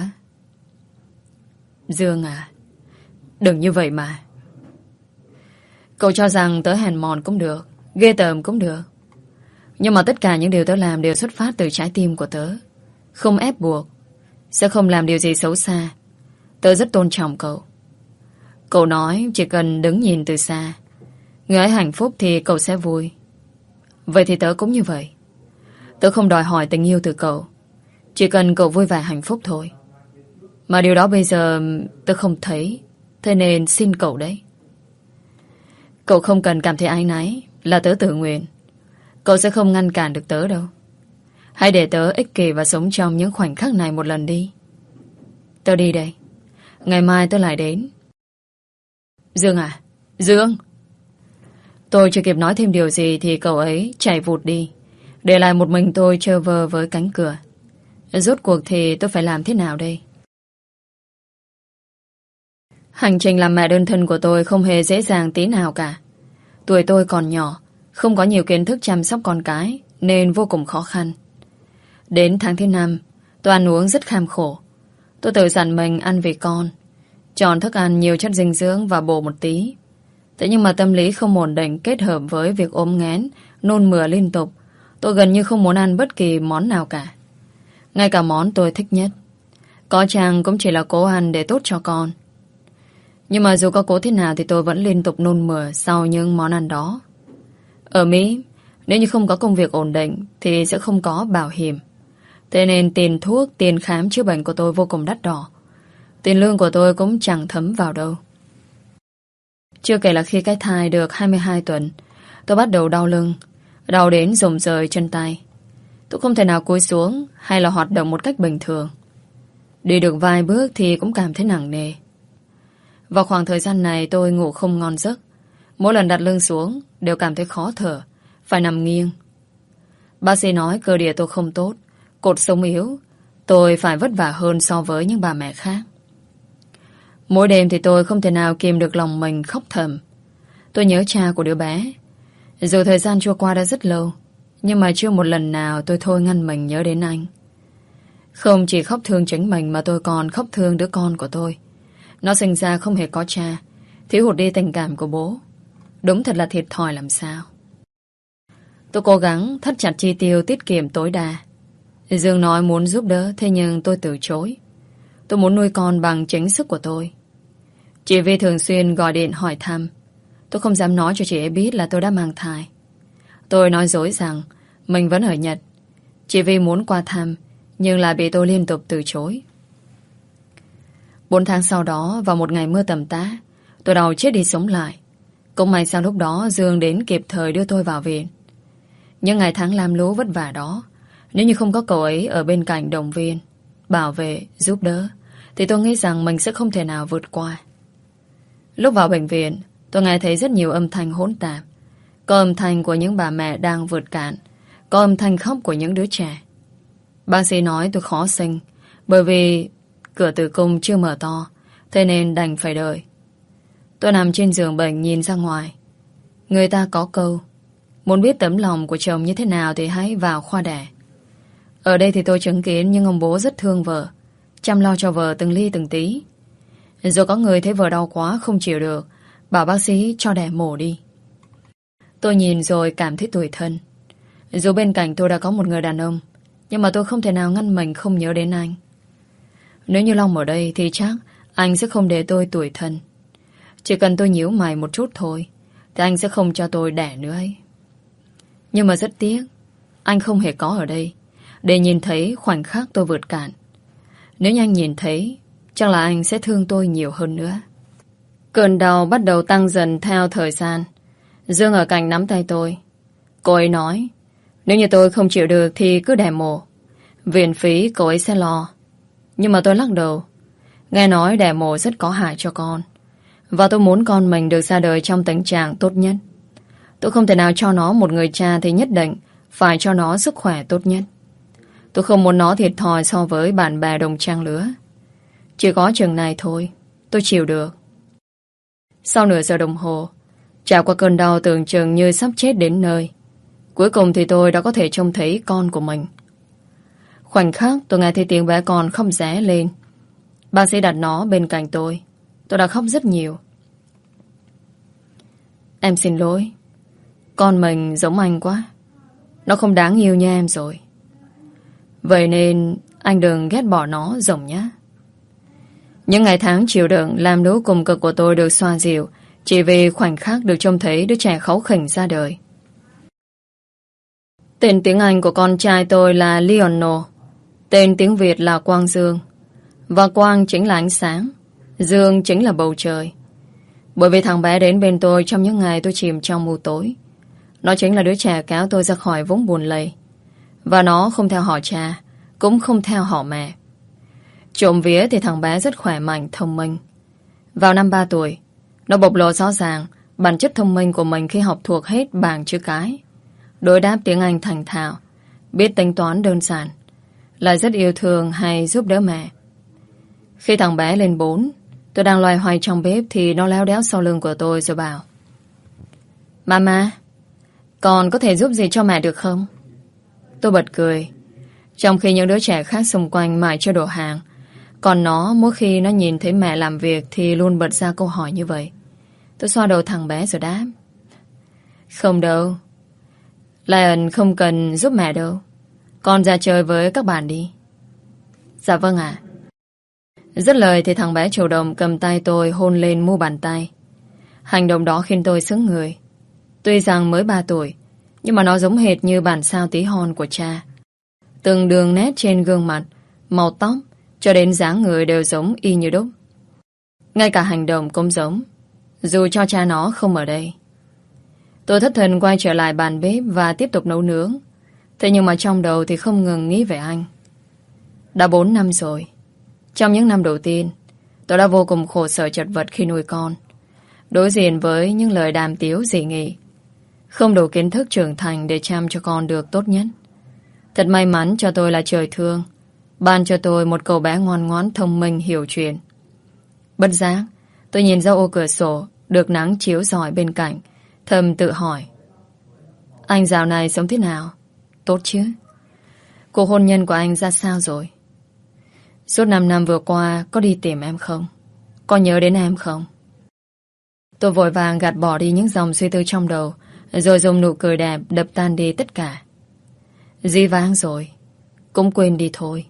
Dương à, đừng như vậy mà. Cậu cho rằng tớ hèn mòn cũng được, ghê tởm cũng được, nhưng mà tất cả những điều tớ làm đều xuất phát từ trái tim của tớ. Không ép buộc, sẽ không làm điều gì xấu xa. Tớ rất tôn trọng cậu. Cậu nói chỉ cần đứng nhìn từ xa, người ấy hạnh phúc thì cậu sẽ vui. Vậy thì tớ cũng như vậy. Tớ không đòi hỏi tình yêu từ cậu, chỉ cần cậu vui vẻ hạnh phúc thôi. Mà điều đó bây giờ tớ không thấy, thế nên xin cậu đấy. Cậu không cần cảm thấy áy náy, là tớ tự nguyện. Cậu sẽ không ngăn cản được tớ đâu. Hãy để tớ ích kỷ và sống trong những khoảnh khắc này một lần đi. Tớ đi đây, ngày mai tớ lại đến. Dương à, Dương. Tôi chưa kịp nói thêm điều gì thì cậu ấy chạy vụt đi, để lại một mình tôi trơ vơ với cánh cửa. Rốt cuộc thì tôi phải làm thế nào đây? Hành trình làm mẹ đơn thân của tôi không hề dễ dàng tí nào cả. Tuổi tôi còn nhỏ, không có nhiều kiến thức chăm sóc con cái, nên vô cùng khó khăn. Đến tháng thứ năm, tôi ăn uống rất kham khổ. Tôi tự dặn mình ăn vì con, chọn thức ăn nhiều chất dinh dưỡng và bổ một tí. Thế nhưng mà tâm lý không ổn định kết hợp với việc ốm nghén, nôn mửa liên tục, tôi gần như không muốn ăn bất kỳ món nào cả. Ngay cả món tôi thích nhất, có chăng cũng chỉ là cố ăn để tốt cho con. Nhưng mà dù có cố thế nào thì tôi vẫn liên tục nôn mửa sau những món ăn đó. Ở Mỹ, nếu như không có công việc ổn định thì sẽ không có bảo hiểm. Thế nên tiền thuốc, tiền khám chữa bệnh của tôi vô cùng đắt đỏ. Tiền lương của tôi cũng chẳng thấm vào đâu. Chưa kể là khi cái thai được hai mươi hai tuần, tôi bắt đầu đau lưng, đau đến rụng rời chân tay. Tôi không thể nào cúi xuống hay là hoạt động một cách bình thường. Đi được vài bước thì cũng cảm thấy nặng nề. Vào khoảng thời gian này tôi ngủ không ngon giấc. Mỗi lần đặt lưng xuống đều cảm thấy khó thở, phải nằm nghiêng. Bác sĩ nói cơ địa tôi không tốt, cột sống yếu, tôi phải vất vả hơn so với những bà mẹ khác. Mỗi đêm thì tôi không thể nào kìm được lòng mình khóc thầm. Tôi nhớ cha của đứa bé. Dù thời gian trôi qua đã rất lâu, nhưng mà chưa một lần nào tôi thôi ngăn mình nhớ đến anh. Không chỉ khóc thương chính mình mà tôi còn khóc thương đứa con của tôi. Nó sinh ra không hề có cha, thiếu hụt đi tình cảm của bố. Đúng thật là thiệt thòi làm sao. Tôi cố gắng thắt chặt chi tiêu tiết kiệm tối đa. Dương nói muốn giúp đỡ, thế nhưng tôi từ chối. Tôi muốn nuôi con bằng chính sức của tôi. Chị Vi thường xuyên gọi điện hỏi thăm. Tôi không dám nói cho chị ấy biết là tôi đã mang thai. Tôi nói dối rằng mình vẫn ở Nhật. Chị Vi muốn qua thăm, nhưng lại bị tôi liên tục từ chối. Bốn tháng sau đó, vào một ngày mưa tầm tã, tôi đau chết đi sống lại. Cũng may sao lúc đó Dương đến kịp thời đưa tôi vào viện. Những ngày tháng lam lũ vất vả đó, nếu như không có cậu ấy ở bên cạnh động viên, bảo vệ, giúp đỡ, thì tôi nghĩ rằng mình sẽ không thể nào vượt qua. Lúc vào bệnh viện, tôi nghe thấy rất nhiều âm thanh hỗn tạp. Có âm thanh của những bà mẹ đang vượt cạn, có âm thanh khóc của những đứa trẻ. Bác sĩ nói tôi khó sinh, bởi vì cửa tử cung chưa mở to, thế nên đành phải đợi. Tôi nằm trên giường bệnh nhìn ra ngoài. Người ta có câu, muốn biết tấm lòng của chồng như thế nào thì hãy vào khoa đẻ. Ở đây thì tôi chứng kiến những ông bố rất thương vợ, chăm lo cho vợ từng ly từng tí. Rồi có người thấy vợ đau quá không chịu được, bảo bác sĩ cho đẻ mổ đi. Tôi nhìn rồi cảm thấy tủi thân. Dù bên cạnh tôi đã có một người đàn ông, nhưng mà tôi không thể nào ngăn mình không nhớ đến anh. Nếu như Long ở đây thì chắc anh sẽ không để tôi tủi thân. Chỉ cần tôi nhíu mày một chút thôi thì anh sẽ không cho tôi đẻ nữa ấy. Nhưng mà rất tiếc, anh không hề có ở đây để nhìn thấy khoảnh khắc tôi vượt cạn. Nếu như anh nhìn thấy, chắc là anh sẽ thương tôi nhiều hơn nữa. Cơn đau bắt đầu tăng dần theo thời gian. Dương ở cạnh nắm tay tôi. Cô ấy nói, nếu như tôi không chịu được thì cứ đẻ mổ. Viện phí cô ấy sẽ lo. Nhưng mà tôi lắc đầu. Nghe nói đẻ mổ rất có hại cho con, và tôi muốn con mình được ra đời trong tình trạng tốt nhất. Tôi không thể nào cho nó một người cha thì nhất định phải cho nó sức khỏe tốt nhất. Tôi không muốn nó thiệt thòi so với bạn bè đồng trang lứa. Chỉ có chừng này thôi, tôi chịu được. Sau nửa giờ đồng hồ, trải qua cơn đau tưởng chừng như sắp chết đến nơi, cuối cùng thì tôi đã có thể trông thấy con của mình. Khoảnh khắc tôi nghe thấy tiếng bé con khóc ré lên. Bác sĩ đặt nó bên cạnh tôi. Tôi đã khóc rất nhiều. Em xin lỗi. Con mình giống anh quá. Nó không đáng yêu như em rồi. Vậy nên anh đừng ghét bỏ nó rộng nhé. Những ngày tháng chịu đựng làm lũ cùng cực của tôi được xoa dịu chỉ vì khoảnh khắc được trông thấy đứa trẻ kháu khỉnh ra đời. Tên tiếng Anh của con trai tôi là Leonor. Tên tiếng Việt là Quang Dương. Và Quang chính là ánh sáng, Dương chính là bầu trời. Bởi vì thằng bé đến bên tôi trong những ngày tôi chìm trong mù tối. Nó chính là đứa trẻ kéo tôi ra khỏi vũng buồn lầy. Và nó không theo họ cha, cũng không theo họ mẹ. Trộm vía thì thằng bé rất khỏe mạnh, thông minh. Vào năm ba tuổi, nó bộc lộ rõ ràng bản chất thông minh của mình khi học thuộc hết bảng chữ cái, đối đáp tiếng Anh thành thạo, biết tính toán đơn giản, lại rất yêu thương hay giúp đỡ mẹ. Khi thằng bé lên bốn, tôi đang loay hoay trong bếp thì nó léo đéo sau lưng của tôi rồi bảo: Mama, con có thể giúp gì cho mẹ được không? Tôi bật cười. Trong khi những đứa trẻ khác xung quanh mải cho đồ hàng, còn nó mỗi khi nó nhìn thấy mẹ làm việc thì luôn bật ra câu hỏi như vậy. Tôi xoa đầu thằng bé rồi đáp. Không đâu. Lion không cần giúp mẹ đâu. Con ra chơi với các bạn đi. Dạ vâng ạ. Dứt lời thì thằng bé chủ động cầm tay tôi hôn lên mu bàn tay. Hành động đó khiến tôi sững người. Tuy rằng mới ba tuổi, nhưng mà nó giống hệt như bản sao tí hon của cha. Từng đường nét trên gương mặt, màu tóc cho đến dáng người đều giống y như đúc. Ngay cả hành động cũng giống, dù cho cha nó không ở đây. Tôi thất thần quay trở lại bàn bếp và tiếp tục nấu nướng. Thế nhưng mà trong đầu thì không ngừng nghĩ về anh. Đã bốn năm rồi. Trong những năm đầu tiên, tôi đã vô cùng khổ sở chật vật khi nuôi con. Đối diện với những lời đàm tiếu dị nghị. Không đủ kiến thức trưởng thành để chăm cho con được tốt nhất. Thật may mắn cho tôi là trời thương, ban cho tôi một cậu bé ngoan ngoãn thông minh hiểu chuyện. Bất giác, tôi nhìn ra ô cửa sổ, được nắng chiếu rọi bên cạnh, thầm tự hỏi. Anh dạo này sống thế nào? Tốt chứ? Cuộc hôn nhân của anh ra sao rồi? Suốt năm năm vừa qua có đi tìm em không? Có nhớ đến em không? Tôi vội vàng gạt bỏ đi những dòng suy tư trong đầu, rồi dùng nụ cười đẹp đập tan đi tất cả. Dĩ vãng rồi, cũng quên đi thôi.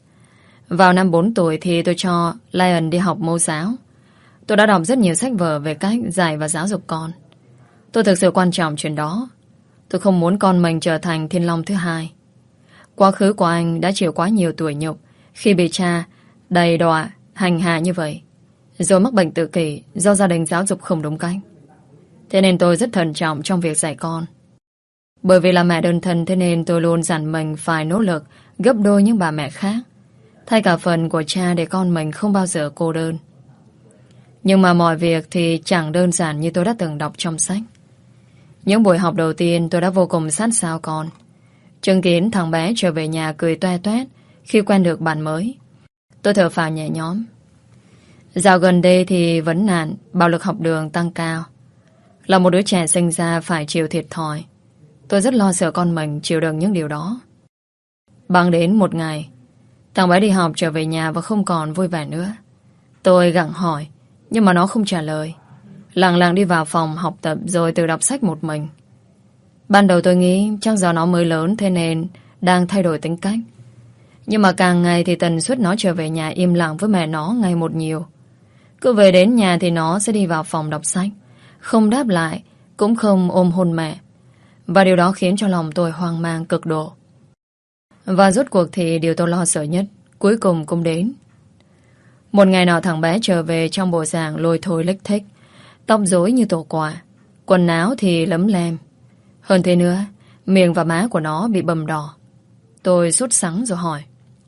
Vào năm bốn tuổi thì tôi cho Lion đi học mẫu giáo. Tôi đã đọc rất nhiều sách vở về cách dạy và giáo dục con. Tôi thực sự quan trọng chuyện đó. Tôi không muốn con mình trở thành thiên long thứ hai. Quá khứ của anh đã chịu quá nhiều tủi nhục khi bị cha đầy đọa, hành hạ như vậy, rồi mắc bệnh tự kỷ do gia đình giáo dục không đúng cách. Thế nên tôi rất thận trọng trong việc dạy con. Bởi vì là mẹ đơn thân, thế nên tôi luôn dặn mình phải nỗ lực gấp đôi những bà mẹ khác, thay cả phần của cha để con mình không bao giờ cô đơn. Nhưng mà mọi việc thì chẳng đơn giản như tôi đã từng đọc trong sách. Những buổi học đầu tiên tôi đã vô cùng sát sao con. Chứng kiến thằng bé trở về nhà cười toe toét khi quen được bạn mới, tôi thở phào nhẹ nhõm. Dạo gần đây thì vấn nạn bạo lực học đường tăng cao. Là một đứa trẻ sinh ra phải chịu thiệt thòi. Tôi rất lo sợ con mình chịu đựng những điều đó. Bẵng đến một ngày, thằng bé đi học trở về nhà và không còn vui vẻ nữa. Tôi gặng hỏi, nhưng mà nó không trả lời. Lặng lặng đi vào phòng học tập rồi tự đọc sách một mình. Ban đầu tôi nghĩ chắc do nó mới lớn thế nên đang thay đổi tính cách. Nhưng mà càng ngày thì tần suất nó trở về nhà im lặng với mẹ nó ngày một nhiều. Cứ về đến nhà thì nó sẽ đi vào phòng đọc sách, không đáp lại, cũng không ôm hôn mẹ. Và điều đó khiến cho lòng tôi hoang mang cực độ. Và rốt cuộc thì điều tôi lo sợ nhất cuối cùng cũng đến. Một ngày nọ thằng bé trở về trong bộ dạng lôi thôi lếch thếch, tóc rối như tổ quả, quần áo thì lấm lem. Hơn thế nữa, miệng và má của nó bị bầm đỏ. Tôi sốt sắng rồi hỏi.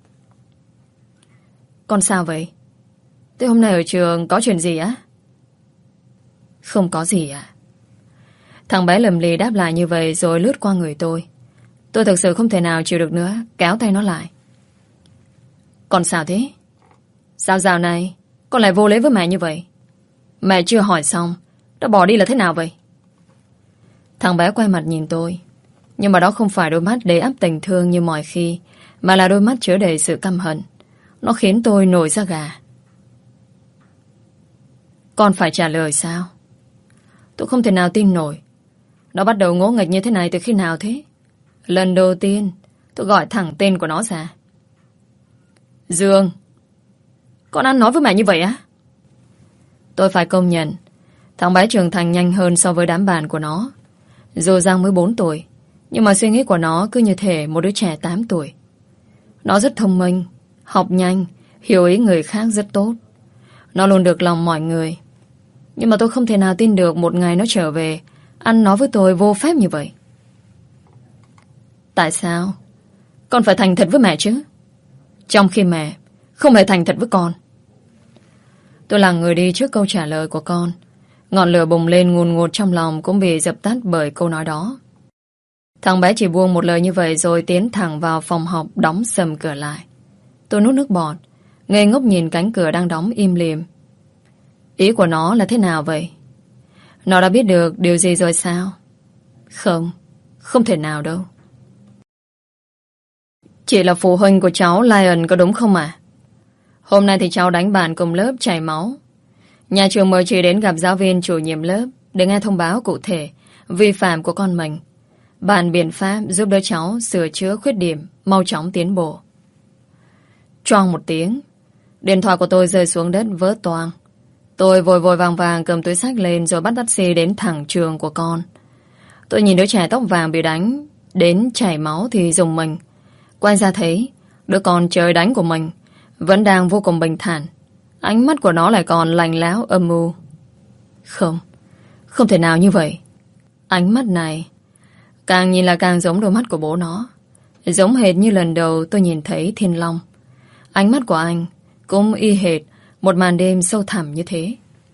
Con sao vậy? Thế hôm nay ở trường có chuyện gì á? Không có gì à? Thằng bé lầm lì đáp lại như vậy rồi lướt qua người tôi. Tôi thực sự không thể nào chịu được nữa, kéo tay nó lại. Con sao thế? Sao dạo này con lại vô lễ với mẹ như vậy? Mẹ chưa hỏi xong đã bỏ đi là thế nào vậy? Thằng bé quay mặt nhìn tôi, nhưng mà đó không phải đôi mắt đầy ắp tình thương như mọi khi, mà là đôi mắt chứa đầy sự căm hận. Nó khiến tôi nổi da gà. Con phải trả lời sao? Tôi không thể nào tin nổi. Nó bắt đầu ngỗ nghịch như thế này từ khi nào thế? Lần đầu tiên tôi gọi thẳng tên của nó ra. Dương, con ăn nói với mẹ như vậy á? Tôi phải công nhận thằng bé trưởng thành nhanh hơn so với đám bạn của nó. Dù rằng mới bốn tuổi, nhưng mà suy nghĩ của nó cứ như thể một đứa trẻ tám tuổi. Nó rất thông minh, học nhanh, hiểu ý người khác rất tốt. Nó luôn được lòng mọi người. Nhưng mà tôi không thể nào tin được một ngày nó trở về ăn nói với tôi vô phép như vậy. Tại sao con phải thành thật với mẹ chứ, trong khi mẹ không hề thành thật với con? Tôi là người đi trước câu trả lời của con. Ngọn lửa bùng lên ngùn ngụt trong lòng cũng bị dập tắt bởi câu nói đó. Thằng bé chỉ buông một lời như vậy rồi tiến thẳng vào phòng học, đóng sầm cửa lại. Tôi nuốt nước bọt, ngây ngốc nhìn cánh cửa đang đóng im lìm. Ý của nó là thế nào vậy? Nó đã biết được điều gì rồi sao? Không, không thể nào đâu. Chị là phụ huynh của cháu Lion có đúng không ạ? À? Hôm nay thì cháu đánh bạn cùng lớp chảy máu. Nhà trường mời chị đến gặp giáo viên chủ nhiệm lớp để nghe thông báo cụ thể vi phạm của con mình, bàn biện pháp giúp đỡ cháu sửa chữa khuyết điểm, mau chóng tiến bộ. Choang một tiếng, điện thoại của tôi rơi xuống đất vỡ toang. Tôi vội vội vàng vàng cầm túi xách lên rồi bắt taxi đến thẳng trường của con. Tôi nhìn đứa trẻ tóc vàng bị đánh đến chảy máu thì rùng mình. Quay ra thấy đứa con trời đánh của mình vẫn đang vô cùng bình thản. Ánh mắt của nó lại còn lạnh lẽo âm mưu. Không, không thể nào như vậy. Ánh mắt này càng nhìn là càng giống đôi mắt của bố nó. Giống hệt như lần đầu tôi nhìn thấy Thiên Long. Ánh mắt của anh cũng y hệt một màn đêm sâu thẳm như thế.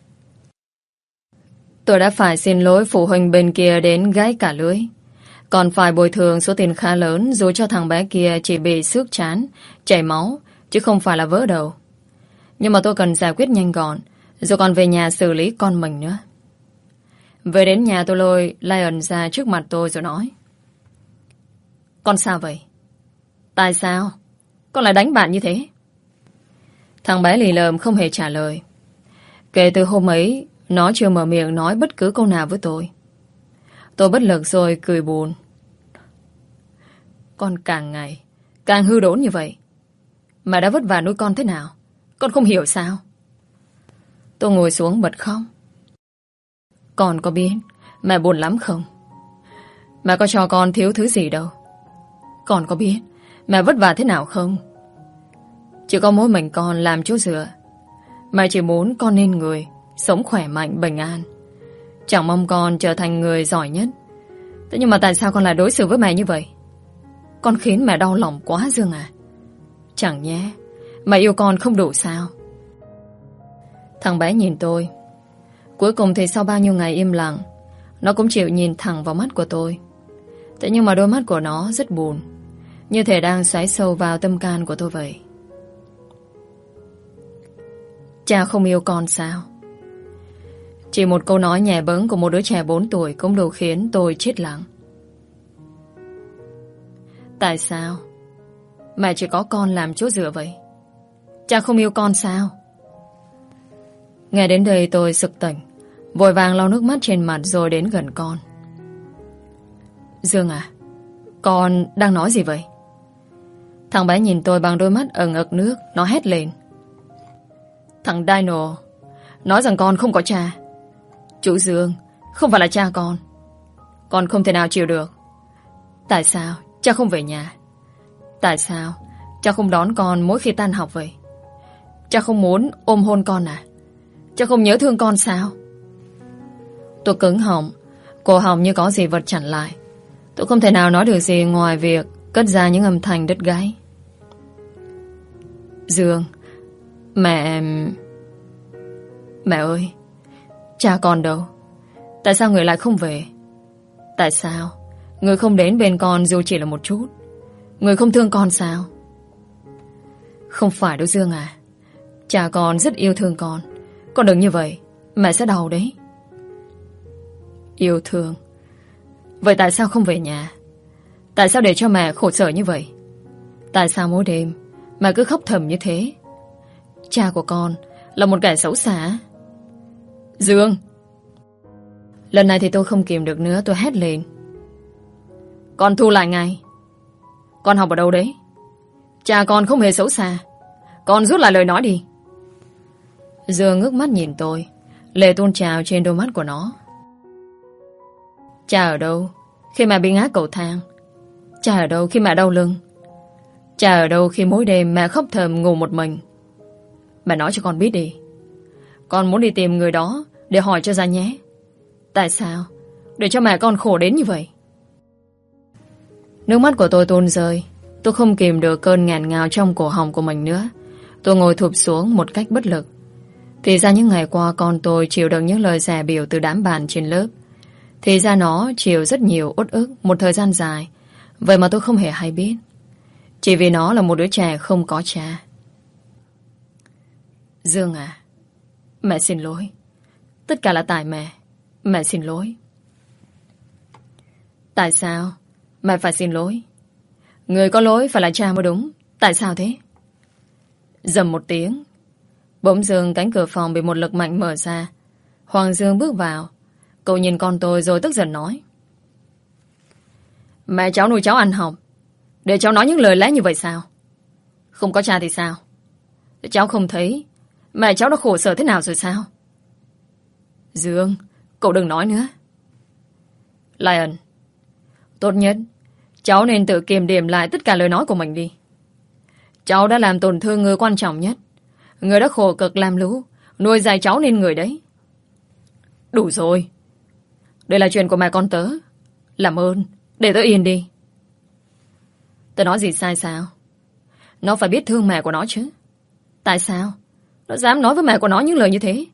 Tôi đã phải xin lỗi phụ huynh bên kia đến gãy cả lưỡi. Còn phải bồi thường số tiền khá lớn dù cho thằng bé kia chỉ bị xước trán, chảy máu, chứ không phải là vỡ đầu. Nhưng mà tôi cần giải quyết nhanh gọn, rồi còn về nhà xử lý con mình nữa. Về đến nhà tôi lôi Lion ra trước mặt tôi rồi nói: Con sao vậy? Tại sao con lại đánh bạn như thế? Thằng bé lì lợm không hề trả lời. Kể từ hôm ấy, nó chưa mở miệng nói bất cứ câu nào với tôi. Tôi bất lực rồi cười buồn. Con càng ngày càng hư đốn như vậy. Mà đã vất vả nuôi con thế nào, con không hiểu sao? Tôi ngồi xuống bật khóc. Con có biết mẹ buồn lắm không? Mẹ có cho con thiếu thứ gì đâu. Con có biết mẹ vất vả thế nào không? Chỉ có mỗi mình con làm chỗ dựa. Mẹ chỉ muốn con nên người sống khỏe mạnh, bình an. Chẳng mong con trở thành người giỏi nhất. Thế nhưng mà tại sao con lại đối xử với mẹ như vậy? Con khiến mẹ đau lòng quá Dương à. Chẳng nhé mẹ yêu con không đủ sao? Thằng bé nhìn tôi. Cuối cùng thì sau bao nhiêu ngày im lặng, nó cũng chịu nhìn thẳng vào mắt của tôi. Thế nhưng mà đôi mắt của nó rất buồn, như thể đang xoáy sâu vào tâm can của tôi vậy. Cha không yêu con sao? Chỉ một câu nói nhẹ bẫng của một đứa trẻ bốn tuổi cũng đủ khiến tôi chết lặng. Tại sao mẹ chỉ có con làm chỗ dựa vậy? Cha không yêu con sao? Nghe đến đây tôi sực tỉnh, vội vàng lau nước mắt trên mặt rồi đến gần con. Dương à, con đang nói gì vậy? Thằng bé nhìn tôi bằng đôi mắt ẩn ực nước. Nó hét lên. Thằng Dino nói rằng con không có cha. Chú Dương không phải là cha con. Con không thể nào chịu được. Tại sao cha không về nhà? Tại sao cha không đón con mỗi khi tan học vậy? Cha không muốn ôm hôn con à? Cha không nhớ thương con sao? Tôi cứng họng, cổ họng như có gì vật chặn lại. Tôi không thể nào nói được gì ngoài việc cất ra những âm thanh đứt gáy. Dương, mẹ... Mẹ ơi, cha con đâu? Tại sao người lại không về? Tại sao người không đến bên con dù chỉ là một chút? Người không thương con sao? Không phải đâu Dương à. Cha con rất yêu thương con. Con đừng như vậy, mẹ sẽ đau đấy. Yêu thương? Vậy tại sao không về nhà? Tại sao để cho mẹ khổ sở như vậy? Tại sao mỗi đêm mẹ cứ khóc thầm như thế? Cha của con là một kẻ xấu xa. Dương! Lần này thì tôi không kìm được nữa, tôi hét lên. Con thu lại ngay. Con học ở đâu đấy? Cha con không hề xấu xa. Con rút lại lời nói đi. Dương ngước mắt nhìn tôi, lệ tuôn trào trên đôi mắt của nó. Cha ở đâu khi mẹ bị ngã cầu thang? Cha ở đâu khi mẹ đau lưng? Cha ở đâu khi mỗi đêm mẹ khóc thầm ngủ một mình? Mẹ nói cho con biết đi. Con muốn đi tìm người đó để hỏi cho ra nhé. Tại sao để cho mẹ con khổ đến như vậy? Nước mắt của tôi tuôn rơi. Tôi không kìm được cơn nghẹn ngào trong cổ họng của mình nữa. Tôi ngồi thụp xuống một cách bất lực. Thì ra những ngày qua con tôi chịu được những lời dè bỉu từ đám bạn trên lớp. Thì ra nó chịu rất nhiều uất ức một thời gian dài. Vậy mà tôi không hề hay biết. Chỉ vì nó là một đứa trẻ không có cha. Dương à, mẹ xin lỗi. Tất cả là tại mẹ. Mẹ xin lỗi. Tại sao mẹ phải xin lỗi? Người có lỗi phải là cha mới đúng. Tại sao thế? Dầm một tiếng, Bỗng dưng cánh cửa phòng bị một lực mạnh mở ra. Hoàng Dương bước vào. Cậu nhìn con tôi rồi tức giận nói: Mẹ cháu nuôi cháu ăn học, để cháu nói những lời lẽ như vậy sao? Không có cha thì sao? Cháu không thấy mẹ cháu đã khổ sở thế nào rồi sao? Dương, cậu đừng nói nữa. Lion, tốt nhất cháu nên tự kiềm điểm lại tất cả lời nói của mình đi. Cháu đã làm tổn thương người quan trọng nhất, người đã khổ cực làm lũ nuôi dạy cháu nên người đấy. Đủ rồi. Đây là chuyện của mẹ con tớ. Làm ơn để tớ yên đi. Tớ nói gì sai sao? Nó phải biết thương mẹ của nó chứ. Tại sao nó dám nói với mẹ của nó những lời như thế?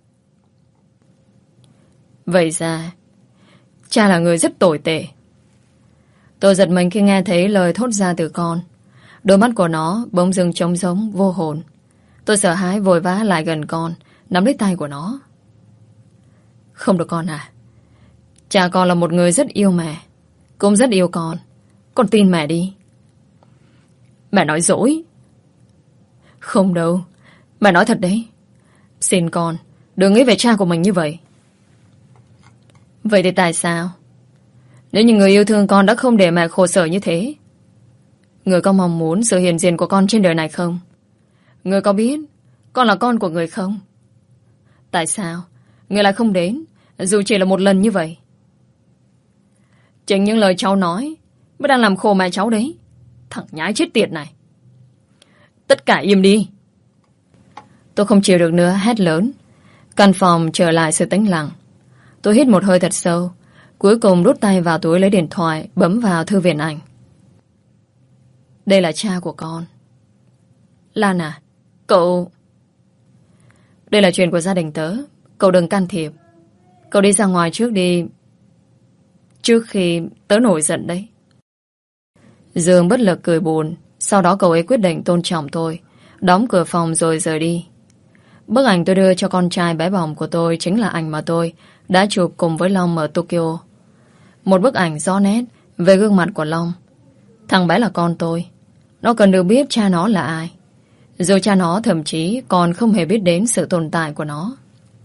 Vậy ra cha là người rất tồi tệ. Tôi giật mình khi nghe thấy lời thốt ra từ con. Đôi mắt của nó bỗng dưng trống rỗng vô hồn. Tôi sợ hãi vội vã lại gần con, nắm lấy tay của nó. Không được con à. Cha con là một người rất yêu mẹ, cũng rất yêu con. Con tin mẹ đi. Mẹ nói dối. Không đâu, mẹ nói thật đấy. Xin con đừng nghĩ về cha của mình như vậy. Vậy thì tại sao? Nếu như người yêu thương con đã không để mẹ khổ sở như thế, người có mong muốn sự hiện diện của con trên đời này không? Người có biết con là con của người không? Tại sao người lại không đến, dù chỉ là một lần như vậy? Chính những lời cháu nói mới đang làm khổ mẹ cháu đấy. Thằng nhái chết tiệt này. Tất cả im đi. Tôi không chịu được nữa, hét lớn. Căn phòng trở lại sự tĩnh lặng. Tôi hít một hơi thật sâu, cuối cùng rút tay vào túi lấy điện thoại, bấm vào thư viện ảnh. Đây là cha của con. Lan à, cậu... Đây là chuyện của gia đình tớ, cậu đừng can thiệp. Cậu đi ra ngoài trước đi, trước khi tớ nổi giận đấy. Dương bất lực cười buồn. Sau đó cậu ấy quyết định tôn trọng tôi, đóng cửa phòng rồi rời đi. Bức ảnh tôi đưa cho con trai bé bỏng của tôi chính là ảnh mà tôi đã chụp cùng với Long ở Tokyo. Một bức ảnh rõ nét về gương mặt của Long. Thằng bé là con tôi. Nó cần được biết cha nó là ai, dù cha nó thậm chí còn không hề biết đến sự tồn tại của nó.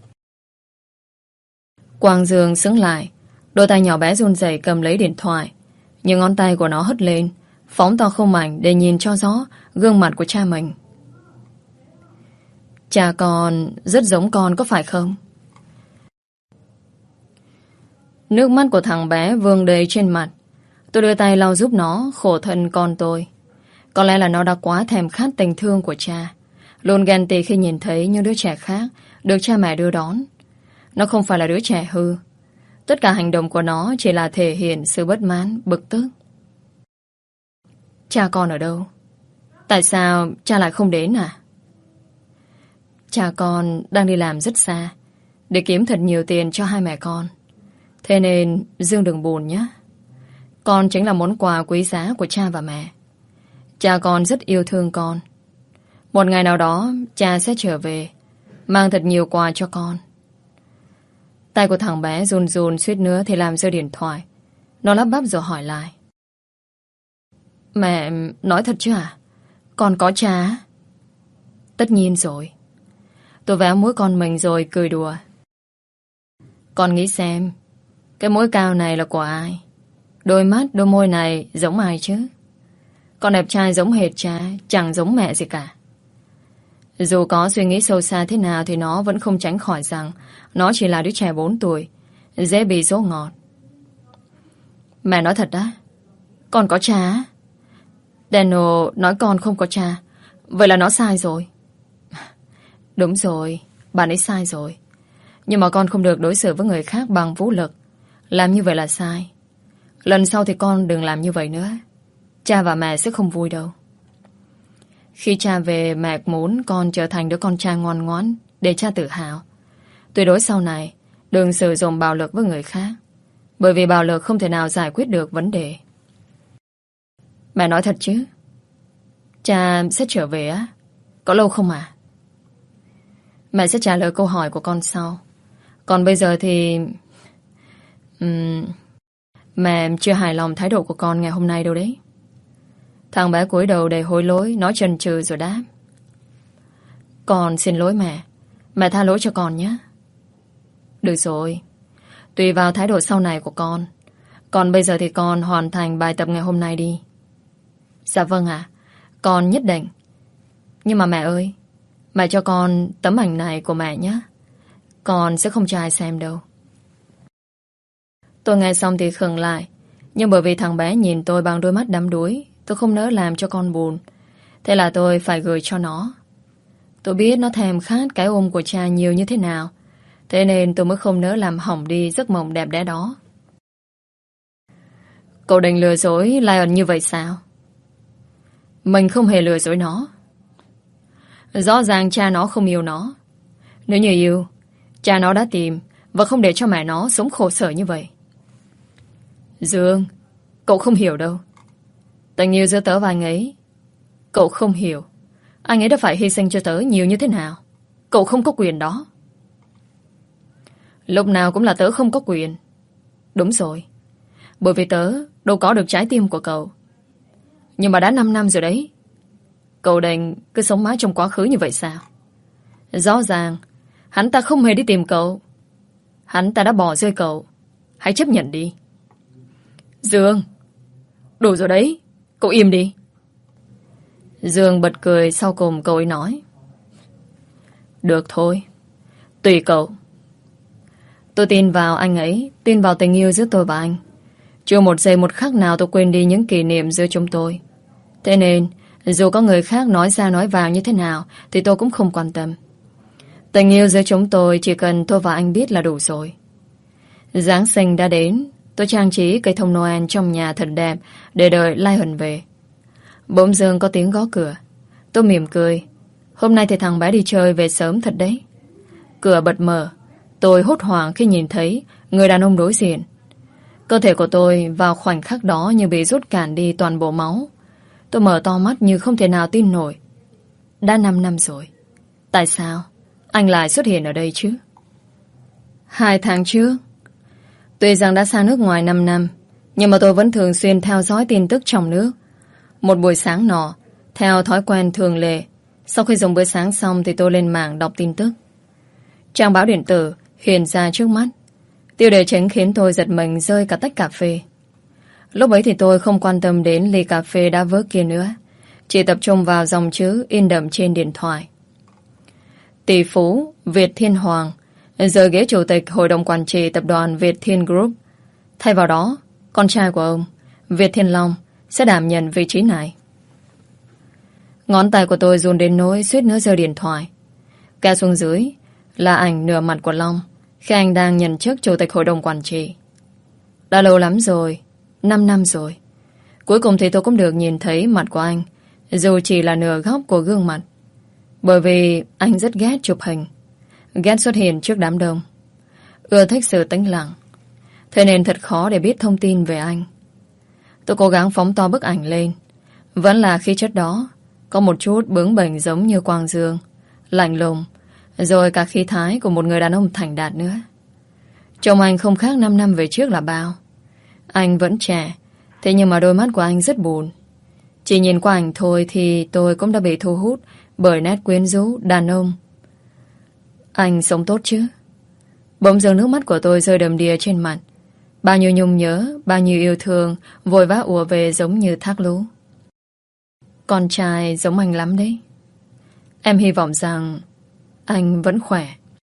Quang Dương sững lại. Đôi tay nhỏ bé run rẩy cầm lấy điện thoại. Nhưng ngón tay của nó hất lên, phóng to khung ảnh để nhìn cho rõ gương mặt của cha mình. Cha con rất giống con có phải không? Nước mắt của thằng bé vương đầy trên mặt. Tôi đưa tay lau giúp nó, khổ thân con tôi. Có lẽ là nó đã quá thèm khát tình thương của cha, luôn ghen tị khi nhìn thấy những đứa trẻ khác được cha mẹ đưa đón. Nó không phải là đứa trẻ hư. Tất cả hành động của nó chỉ là thể hiện sự bất mãn, bực tức. Cha con ở đâu? Tại sao cha lại không đến à? Cha con đang đi làm rất xa để kiếm thật nhiều tiền cho hai mẹ con. Thế nên Dương đừng buồn nhé. Con chính là món quà quý giá của cha và mẹ. Cha con rất yêu thương con. Một ngày nào đó cha sẽ trở về, mang thật nhiều quà cho con. Tay của thằng bé run run suýt nữa thì làm rơi điện thoại. Nó lắp bắp rồi hỏi lại. Mẹ nói thật chứ à? Con có cha? Tất nhiên rồi. Tôi véo mũi con mình rồi cười đùa. Con nghĩ xem, cái mũi cao này là của ai? Đôi mắt, đôi môi này giống ai chứ? Con đẹp trai giống hệt cha, chẳng giống mẹ gì cả. Dù có suy nghĩ sâu xa thế nào thì nó vẫn không tránh khỏi rằng nó chỉ là đứa trẻ bốn tuổi, dễ bị dỗ ngọt. Mẹ nói thật đó. Con có cha á? Daniel nói con không có cha. Vậy là nó sai rồi. Đúng rồi, bạn ấy sai rồi. Nhưng mà con không được đối xử với người khác bằng vũ lực. Làm như vậy là sai. Lần sau thì con đừng làm như vậy nữa. Cha và mẹ sẽ không vui đâu. Khi cha về, mẹ muốn con trở thành đứa con trai ngoan ngoãn để cha tự hào. Tuyệt đối sau này đừng sử dụng bạo lực với người khác, bởi vì bạo lực không thể nào giải quyết được vấn đề. Mẹ nói thật chứ? Cha sẽ trở về á? Có lâu không à? Mẹ sẽ trả lời câu hỏi của con sau. Còn bây giờ thì uhm, mẹ chưa hài lòng thái độ của con ngày hôm nay đâu đấy. Thằng bé cúi đầu đầy hối lỗi, nói chần chừ rồi đáp. Con xin lỗi mẹ. Mẹ tha lỗi cho con nhé. Được rồi, tùy vào thái độ sau này của con. Còn bây giờ thì con hoàn thành bài tập ngày hôm nay đi. Dạ vâng ạ, con nhất định. Nhưng mà mẹ ơi, mẹ cho con tấm ảnh này của mẹ nhé. Con sẽ không cho ai xem đâu. Tôi nghe xong thì khựng lại. Nhưng bởi vì thằng bé nhìn tôi bằng đôi mắt đắm đuối, tôi không nỡ làm cho con buồn. Thế là tôi phải gửi cho nó. Tôi biết nó thèm khát cái ôm của cha nhiều như thế nào. Thế nên tôi mới không nỡ làm hỏng đi giấc mộng đẹp đẽ đó. Cậu định lừa dối Lion như vậy sao? Mình không hề lừa dối nó. Rõ ràng cha nó không yêu nó. Nếu như yêu, cha nó đã tìm và không để cho mẹ nó sống khổ sở như vậy. Dương, cậu không hiểu đâu. Tình yêu giữa tớ và anh ấy, cậu không hiểu. Anh ấy đã phải hy sinh cho tớ nhiều như thế nào. Cậu không có quyền đó. Lúc nào cũng là tớ không có quyền. Đúng rồi, bởi vì tớ đâu có được trái tim của cậu. Nhưng mà đã năm năm rồi đấy. Cậu định cứ sống mãi trong quá khứ như vậy sao? Rõ ràng hắn ta không hề đi tìm cậu. Hắn ta đã bỏ rơi cậu. Hãy chấp nhận đi. Dương, đủ rồi đấy. Cậu im đi. Dương bật cười, sau cùng cậu ấy nói: được thôi, tùy cậu. Tôi tin vào anh ấy, tin vào tình yêu giữa tôi và anh. Chưa một giây một khắc nào tôi quên đi những kỷ niệm giữa chúng tôi. Thế nên dù có người khác nói ra nói vào như thế nào thì tôi cũng không quan tâm. Tình yêu giữa chúng tôi chỉ cần tôi và anh biết là đủ rồi. Giáng sinh đã đến. Tôi trang trí cây thông Noel trong nhà thật đẹp để đợi Lion về. Bỗng dưng có tiếng gõ cửa. Tôi mỉm cười. Hôm nay thì thằng bé đi chơi về sớm thật đấy. Cửa bật mở. Tôi hốt hoảng khi nhìn thấy người đàn ông đối diện. Cơ thể của tôi vào khoảnh khắc đó như bị rút cạn đi toàn bộ máu. Tôi mở to mắt như không thể nào tin nổi. Đã năm năm rồi. Tại sao anh lại xuất hiện ở đây chứ? Hai tháng trước. Tuy rằng đã sang nước ngoài năm năm, nhưng mà tôi vẫn thường xuyên theo dõi tin tức trong nước. Một buổi sáng nọ, theo thói quen thường lệ, sau khi dùng bữa sáng xong thì tôi lên mạng đọc tin tức. Trang báo điện tử hiện ra trước mắt. Tiêu đề chính khiến tôi giật mình rơi cả tách cà phê. Lúc ấy thì tôi không quan tâm đến ly cà phê đã vỡ kia nữa, chỉ tập trung vào dòng chữ in đậm trên điện thoại. Tỷ phú Việt Thiên Hoàng rời ghế chủ tịch hội đồng quản trị tập đoàn Việt Thiên Group. Thay vào đó, con trai của ông, Việt Thiên Long, sẽ đảm nhận vị trí này. Ngón tay của tôi run đến nỗi suýt nữa rơi điện thoại. Kéo xuống dưới là ảnh nửa mặt của Long khi anh đang nhận chức chủ tịch hội đồng quản trị. Đã lâu lắm rồi, năm năm rồi. Cuối cùng thì tôi cũng được nhìn thấy mặt của anh, dù chỉ là nửa góc của gương mặt. Bởi vì anh rất ghét chụp hình, ghét xuất hiện trước đám đông, ưa thích sự tĩnh lặng. Thế nên thật khó để biết thông tin về anh. Tôi cố gắng phóng to bức ảnh lên. Vẫn là khí chất đó, có một chút bướng bỉnh giống như Quang Dương, lạnh lùng, rồi cả khí thái của một người đàn ông thành đạt nữa. Trông anh không khác năm năm về trước là bao. Anh vẫn trẻ, thế nhưng mà đôi mắt của anh rất buồn. Chỉ nhìn qua ảnh thôi thì tôi cũng đã bị thu hút bởi nét quyến rũ đàn ông. Anh sống tốt chứ? Bỗng dưng nước mắt của tôi rơi đầm đìa trên mặt. Bao nhiêu nhung nhớ, bao nhiêu yêu thương vội vã ùa về giống như thác lũ. Con trai giống anh lắm đấy. Em hy vọng rằng anh vẫn khỏe.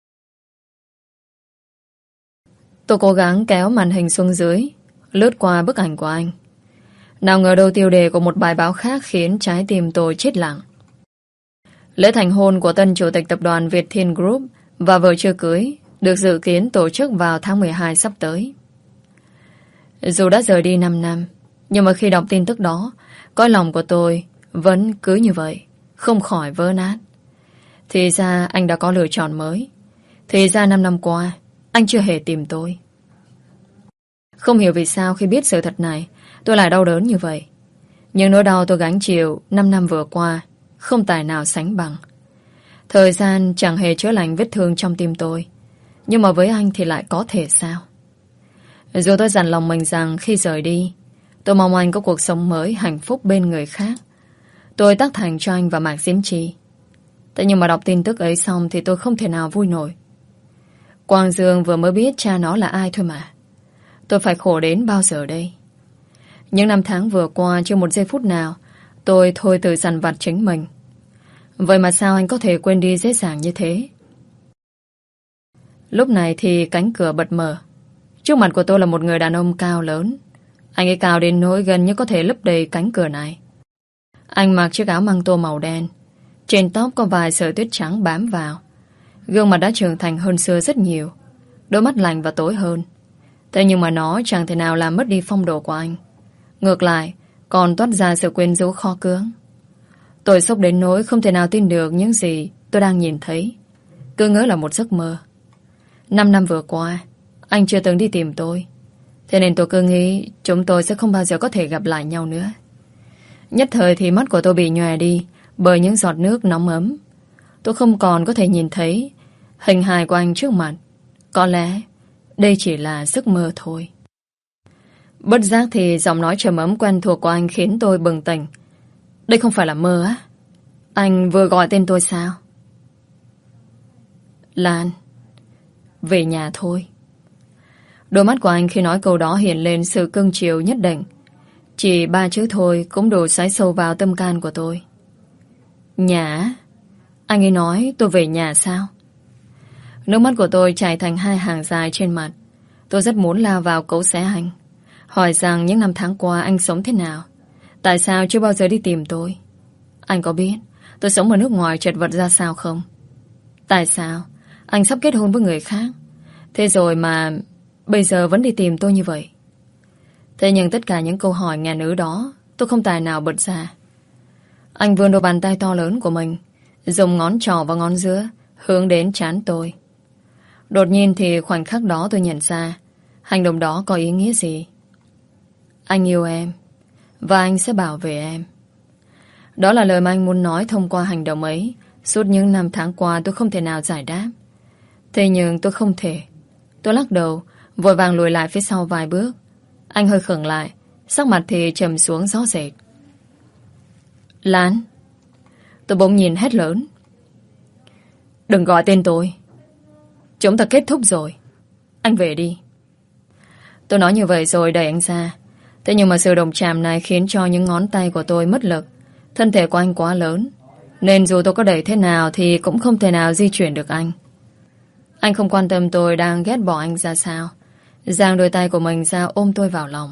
Tôi cố gắng kéo màn hình xuống dưới, lướt qua bức ảnh của anh. Nào ngờ đâu tiêu đề của một bài báo khác khiến trái tim tôi chết lặng. Lễ thành hôn của tân chủ tịch tập đoàn Việt Thiên Group và vợ chưa cưới được dự kiến tổ chức vào tháng mười hai sắp tới. Dù đã rời đi năm năm, nhưng mà khi đọc tin tức đó, cõi lòng của tôi vẫn cứ như vậy, không khỏi vỡ nát. Thì ra anh đã có lựa chọn mới. Thì ra năm năm qua anh chưa hề tìm tôi. Không hiểu vì sao khi biết sự thật này tôi lại đau đớn như vậy. Nhưng nỗi đau tôi gánh chịu năm năm vừa qua không tài nào sánh bằng. Thời gian chẳng hề chữa lành vết thương trong tim tôi. Nhưng mà với anh thì lại có thể sao? Dù tôi dặn lòng mình rằng khi rời đi tôi mong anh có cuộc sống mới hạnh phúc bên người khác. Tôi tác thành cho anh và Mạc Diễm Chi. Thế nhưng mà đọc tin tức ấy xong thì tôi không thể nào vui nổi. Quang Dương vừa mới biết cha nó là ai thôi mà. Tôi phải khổ đến bao giờ đây? Những năm tháng vừa qua chưa một giây phút nào tôi thôi tự dằn vặt chính mình. Vậy mà sao anh có thể quên đi dễ dàng như thế? Lúc này thì cánh cửa bật mở. Trước mặt của tôi là một người đàn ông cao lớn. Anh ấy cao đến nỗi gần như có thể lấp đầy cánh cửa này. Anh mặc chiếc áo măng tô màu đen. Trên tóc có vài sợi tuyết trắng bám vào. Gương mặt đã trưởng thành hơn xưa rất nhiều. Đôi mắt lạnh và tối hơn. Thế nhưng mà nó chẳng thể nào làm mất đi phong độ của anh. Ngược lại, còn toát ra sự quyến rũ kho cưỡng. Tôi sốc đến nỗi không thể nào tin được những gì tôi đang nhìn thấy. Cứ ngỡ là một giấc mơ. Năm năm vừa qua, anh chưa từng đi tìm tôi. Thế nên tôi cứ nghĩ chúng tôi sẽ không bao giờ có thể gặp lại nhau nữa. Nhất thời thì mắt của tôi bị nhòe đi bởi những giọt nước nóng ấm. Tôi không còn có thể nhìn thấy hình hài của anh trước mặt. Có lẽ đây chỉ là giấc mơ thôi. Bất giác thì giọng nói trầm ấm quen thuộc của anh khiến tôi bừng tỉnh. Đây không phải là mơ á? Anh vừa gọi tên tôi sao? Lan, về nhà thôi. Đôi mắt của anh khi nói câu đó hiện lên sự cưng chiều nhất định. Chỉ ba chữ thôi cũng đủ xoáy sâu vào tâm can của tôi. Nhà? Anh ấy nói tôi về nhà sao? Nước mắt của tôi chảy thành hai hàng dài trên mặt. Tôi rất muốn lao vào cấu xé anh, hỏi rằng những năm tháng qua anh sống thế nào. Tại sao chưa bao giờ đi tìm tôi? Anh có biết tôi sống ở nước ngoài chật vật ra sao không? Tại sao anh sắp kết hôn với người khác, thế rồi mà bây giờ vẫn đi tìm tôi như vậy? Thế nhưng tất cả những câu hỏi ngàn ứ đó tôi không tài nào bật ra. Anh vươn đôi bàn tay to lớn của mình, dùng ngón trỏ và ngón giữa hướng đến trán tôi. Đột nhiên thì khoảnh khắc đó tôi nhận ra hành động đó có ý nghĩa gì. Anh yêu em và anh sẽ bảo vệ em. Đó là lời mà anh muốn nói thông qua hành động ấy. Suốt những năm tháng qua tôi không thể nào giải đáp. Thế nhưng tôi không thể. Tôi lắc đầu, vội vàng lùi lại phía sau vài bước. Anh hơi khựng lại, sắc mặt thì trầm xuống rõ rệt. Lan. Tôi bỗng nhìn hét lớn. Đừng gọi tên tôi. Chúng ta kết thúc rồi. Anh về đi. Tôi nói như vậy rồi đẩy anh ra. Thế nhưng mà sự đồng chạm này khiến cho những ngón tay của tôi mất lực. Thân thể của anh quá lớn, nên dù tôi có đẩy thế nào thì cũng không thể nào di chuyển được anh. Anh không quan tâm tôi đang ghét bỏ anh ra sao, giang đôi tay của mình ra ôm tôi vào lòng.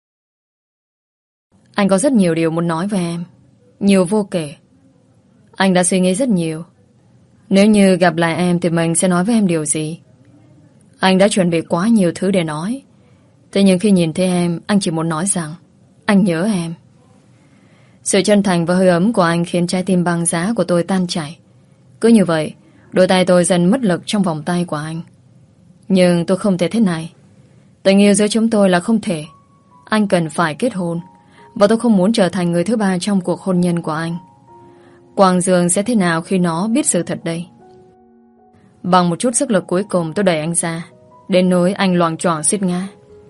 Anh có rất nhiều điều muốn nói với em, nhiều vô kể. Anh đã suy nghĩ rất nhiều. Nếu như gặp lại em thì mình sẽ nói với em điều gì? Anh đã chuẩn bị quá nhiều thứ để nói. Thế nhưng khi nhìn thấy em, anh chỉ muốn nói rằng anh nhớ em. Sự chân thành và hơi ấm của anh khiến trái tim băng giá của tôi tan chảy. Cứ như vậy, đôi tay tôi dần mất lực trong vòng tay của anh. Nhưng tôi không thể thế này. Tình yêu giữa chúng tôi là không thể. Anh cần phải kết hôn, và tôi không muốn trở thành người thứ ba trong cuộc hôn nhân của anh. Quang Dương sẽ thế nào khi nó biết sự thật đây? Bằng một chút sức lực cuối cùng tôi đẩy anh ra, đến nỗi anh loạng choạng suýt ngã.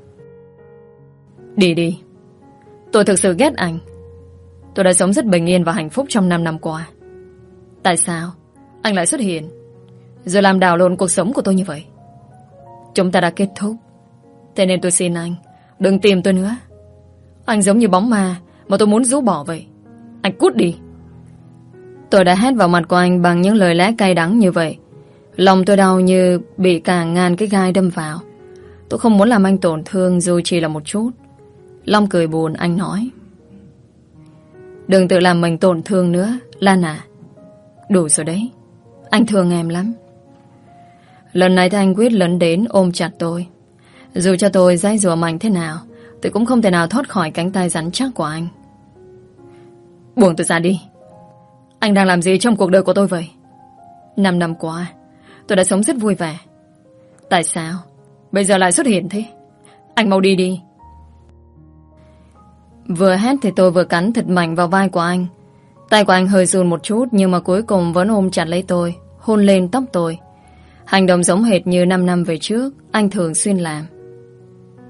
Đi đi. Tôi thực sự ghét anh. Tôi đã sống rất bình yên và hạnh phúc trong năm năm qua. Tại sao anh lại xuất hiện rồi làm đảo lộn cuộc sống của tôi như vậy? Chúng ta đã kết thúc. Thế nên tôi xin anh đừng tìm tôi nữa. Anh giống như bóng ma mà tôi muốn rũ bỏ vậy. Anh cút đi. Tôi đã hét vào mặt của anh bằng những lời lẽ cay đắng như vậy. Lòng tôi đau như bị cả ngàn cái gai đâm vào. Tôi không muốn làm anh tổn thương dù chỉ là một chút. Long cười buồn, anh nói: đừng tự làm mình tổn thương nữa, Lan à. Đủ rồi đấy. Anh thương em lắm. Lần này thì anh quyết lấn đến ôm chặt tôi. Dù cho tôi giãy giụa mạnh thế nào thì cũng không thể nào thoát khỏi cánh tay rắn chắc của anh. Buông tôi ra đi. Anh đang làm gì trong cuộc đời của tôi vậy? Năm năm qua tôi đã sống rất vui vẻ. Tại sao bây giờ lại xuất hiện thế? Anh mau đi đi. Vừa hét thì tôi vừa cắn thật mạnh vào vai của anh. Tay của anh hơi run một chút, nhưng mà cuối cùng vẫn ôm chặt lấy tôi, hôn lên tóc tôi. Hành động giống hệt như năm năm về trước anh thường xuyên làm.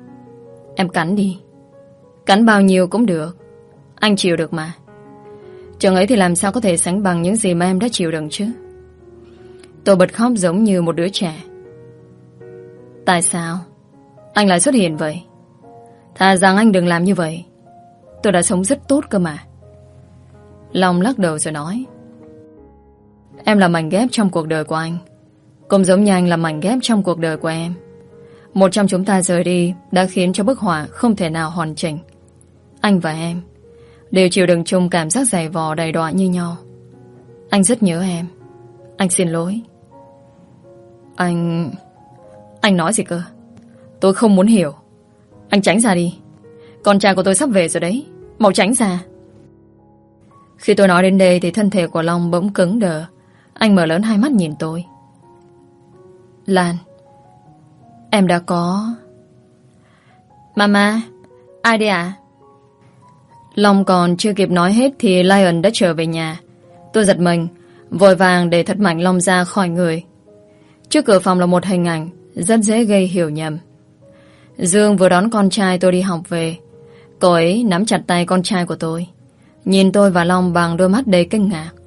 Em cắn đi. Cắn bao nhiêu cũng được. Anh chịu được mà. Chừng ấy thì làm sao có thể sánh bằng những gì mà em đã chịu đựng chứ. Tôi bật khóc giống như một đứa trẻ. Tại sao anh lại xuất hiện vậy? Thà rằng anh đừng làm như vậy. Tôi đã sống rất tốt cơ mà. Long lắc đầu rồi nói: Em là mảnh ghép trong cuộc đời của anh, cũng giống như anh là mảnh ghép trong cuộc đời của em. Một trong chúng ta rời đi đã khiến cho bức họa không thể nào hoàn chỉnh. Anh và em đều chịu đựng chung cảm giác dày vò đầy đọa như nhau. Anh rất nhớ em. Anh xin lỗi. Anh... Anh nói gì cơ? Tôi không muốn hiểu. Anh tránh ra đi. Con trai của tôi sắp về rồi đấy. Mau tránh ra. Khi tôi nói đến đây thì thân thể của Long bỗng cứng đờ. Anh mở lớn hai mắt nhìn tôi. Lan, em đã có... Mama, ai đây ạ? Long còn chưa kịp nói hết thì Lion đã trở về nhà. Tôi giật mình, vội vàng để thật mạnh Long ra khỏi người. Trước cửa phòng là một hình ảnh rất dễ gây hiểu nhầm. Dương vừa đón con trai tôi đi học về. Cô ấy nắm chặt tay con trai của tôi, nhìn tôi và Long bằng đôi mắt đầy kinh ngạc.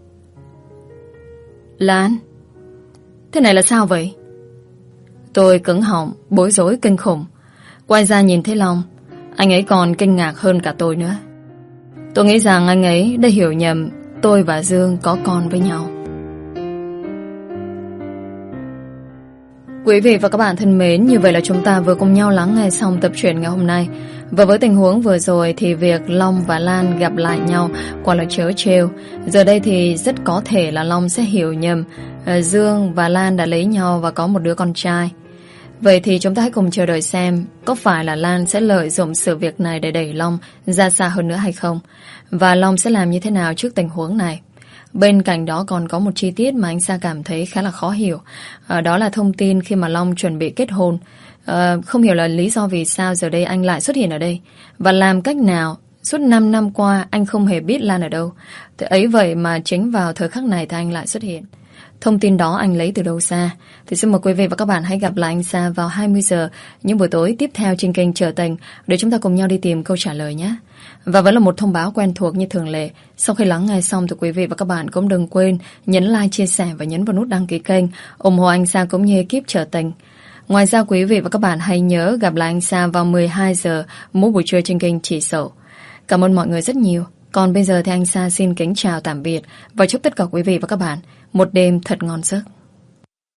Lan, thế này là sao vậy? Tôi cứng họng, bối rối kinh khủng. Quay ra nhìn thấy Long, anh ấy còn kinh ngạc hơn cả tôi nữa. Tôi nghĩ rằng anh ấy đã hiểu nhầm tôi và Dương có con với nhau. Quý vị và các bạn thân mến, như vậy là chúng ta vừa cùng nhau lắng nghe xong tập truyện ngày hôm nay. Và với tình huống vừa rồi thì việc Long và Lan gặp lại nhau quả là trớ trêu. Giờ đây thì rất có thể là Long sẽ hiểu nhầm Dương và Lan đã lấy nhau và có một đứa con trai. Vậy thì chúng ta hãy cùng chờ đợi xem có phải là Lan sẽ lợi dụng sự việc này để đẩy Long ra xa hơn nữa hay không, và Long sẽ làm như thế nào trước tình huống này. Bên cạnh đó còn có một chi tiết mà anh Sa cảm thấy khá là khó hiểu. à, Đó là thông tin khi mà Long chuẩn bị kết hôn. à, Không hiểu là lý do vì sao giờ đây anh lại xuất hiện ở đây, và làm cách nào suốt năm năm qua anh không hề biết Lan ở đâu. Thế ấy vậy mà chính vào thời khắc này thì anh lại xuất hiện. Thông tin đó anh lấy từ đâu ra? Thì xin mời quý vị và các bạn hãy gặp lại anh Sa vào hai mươi giờ những buổi tối tiếp theo trên kênh Trở Tình để chúng ta cùng nhau đi tìm câu trả lời nhé. Và vẫn là một thông báo quen thuộc như thường lệ. Sau khi lắng nghe xong thì quý vị và các bạn cũng đừng quên nhấn like, chia sẻ và nhấn vào nút đăng ký kênh ủng hộ anh Sa cũng như ekip Trở Tình. Ngoài ra quý vị và các bạn hãy nhớ gặp lại anh Sa vào mười hai giờ mỗi buổi trưa trên kênh Chỉ Sổ. Cảm ơn mọi người rất nhiều. Còn bây giờ thì anh Sa xin kính chào tạm biệt và chúc tất cả quý vị và các bạn một đêm thật ngon giấc.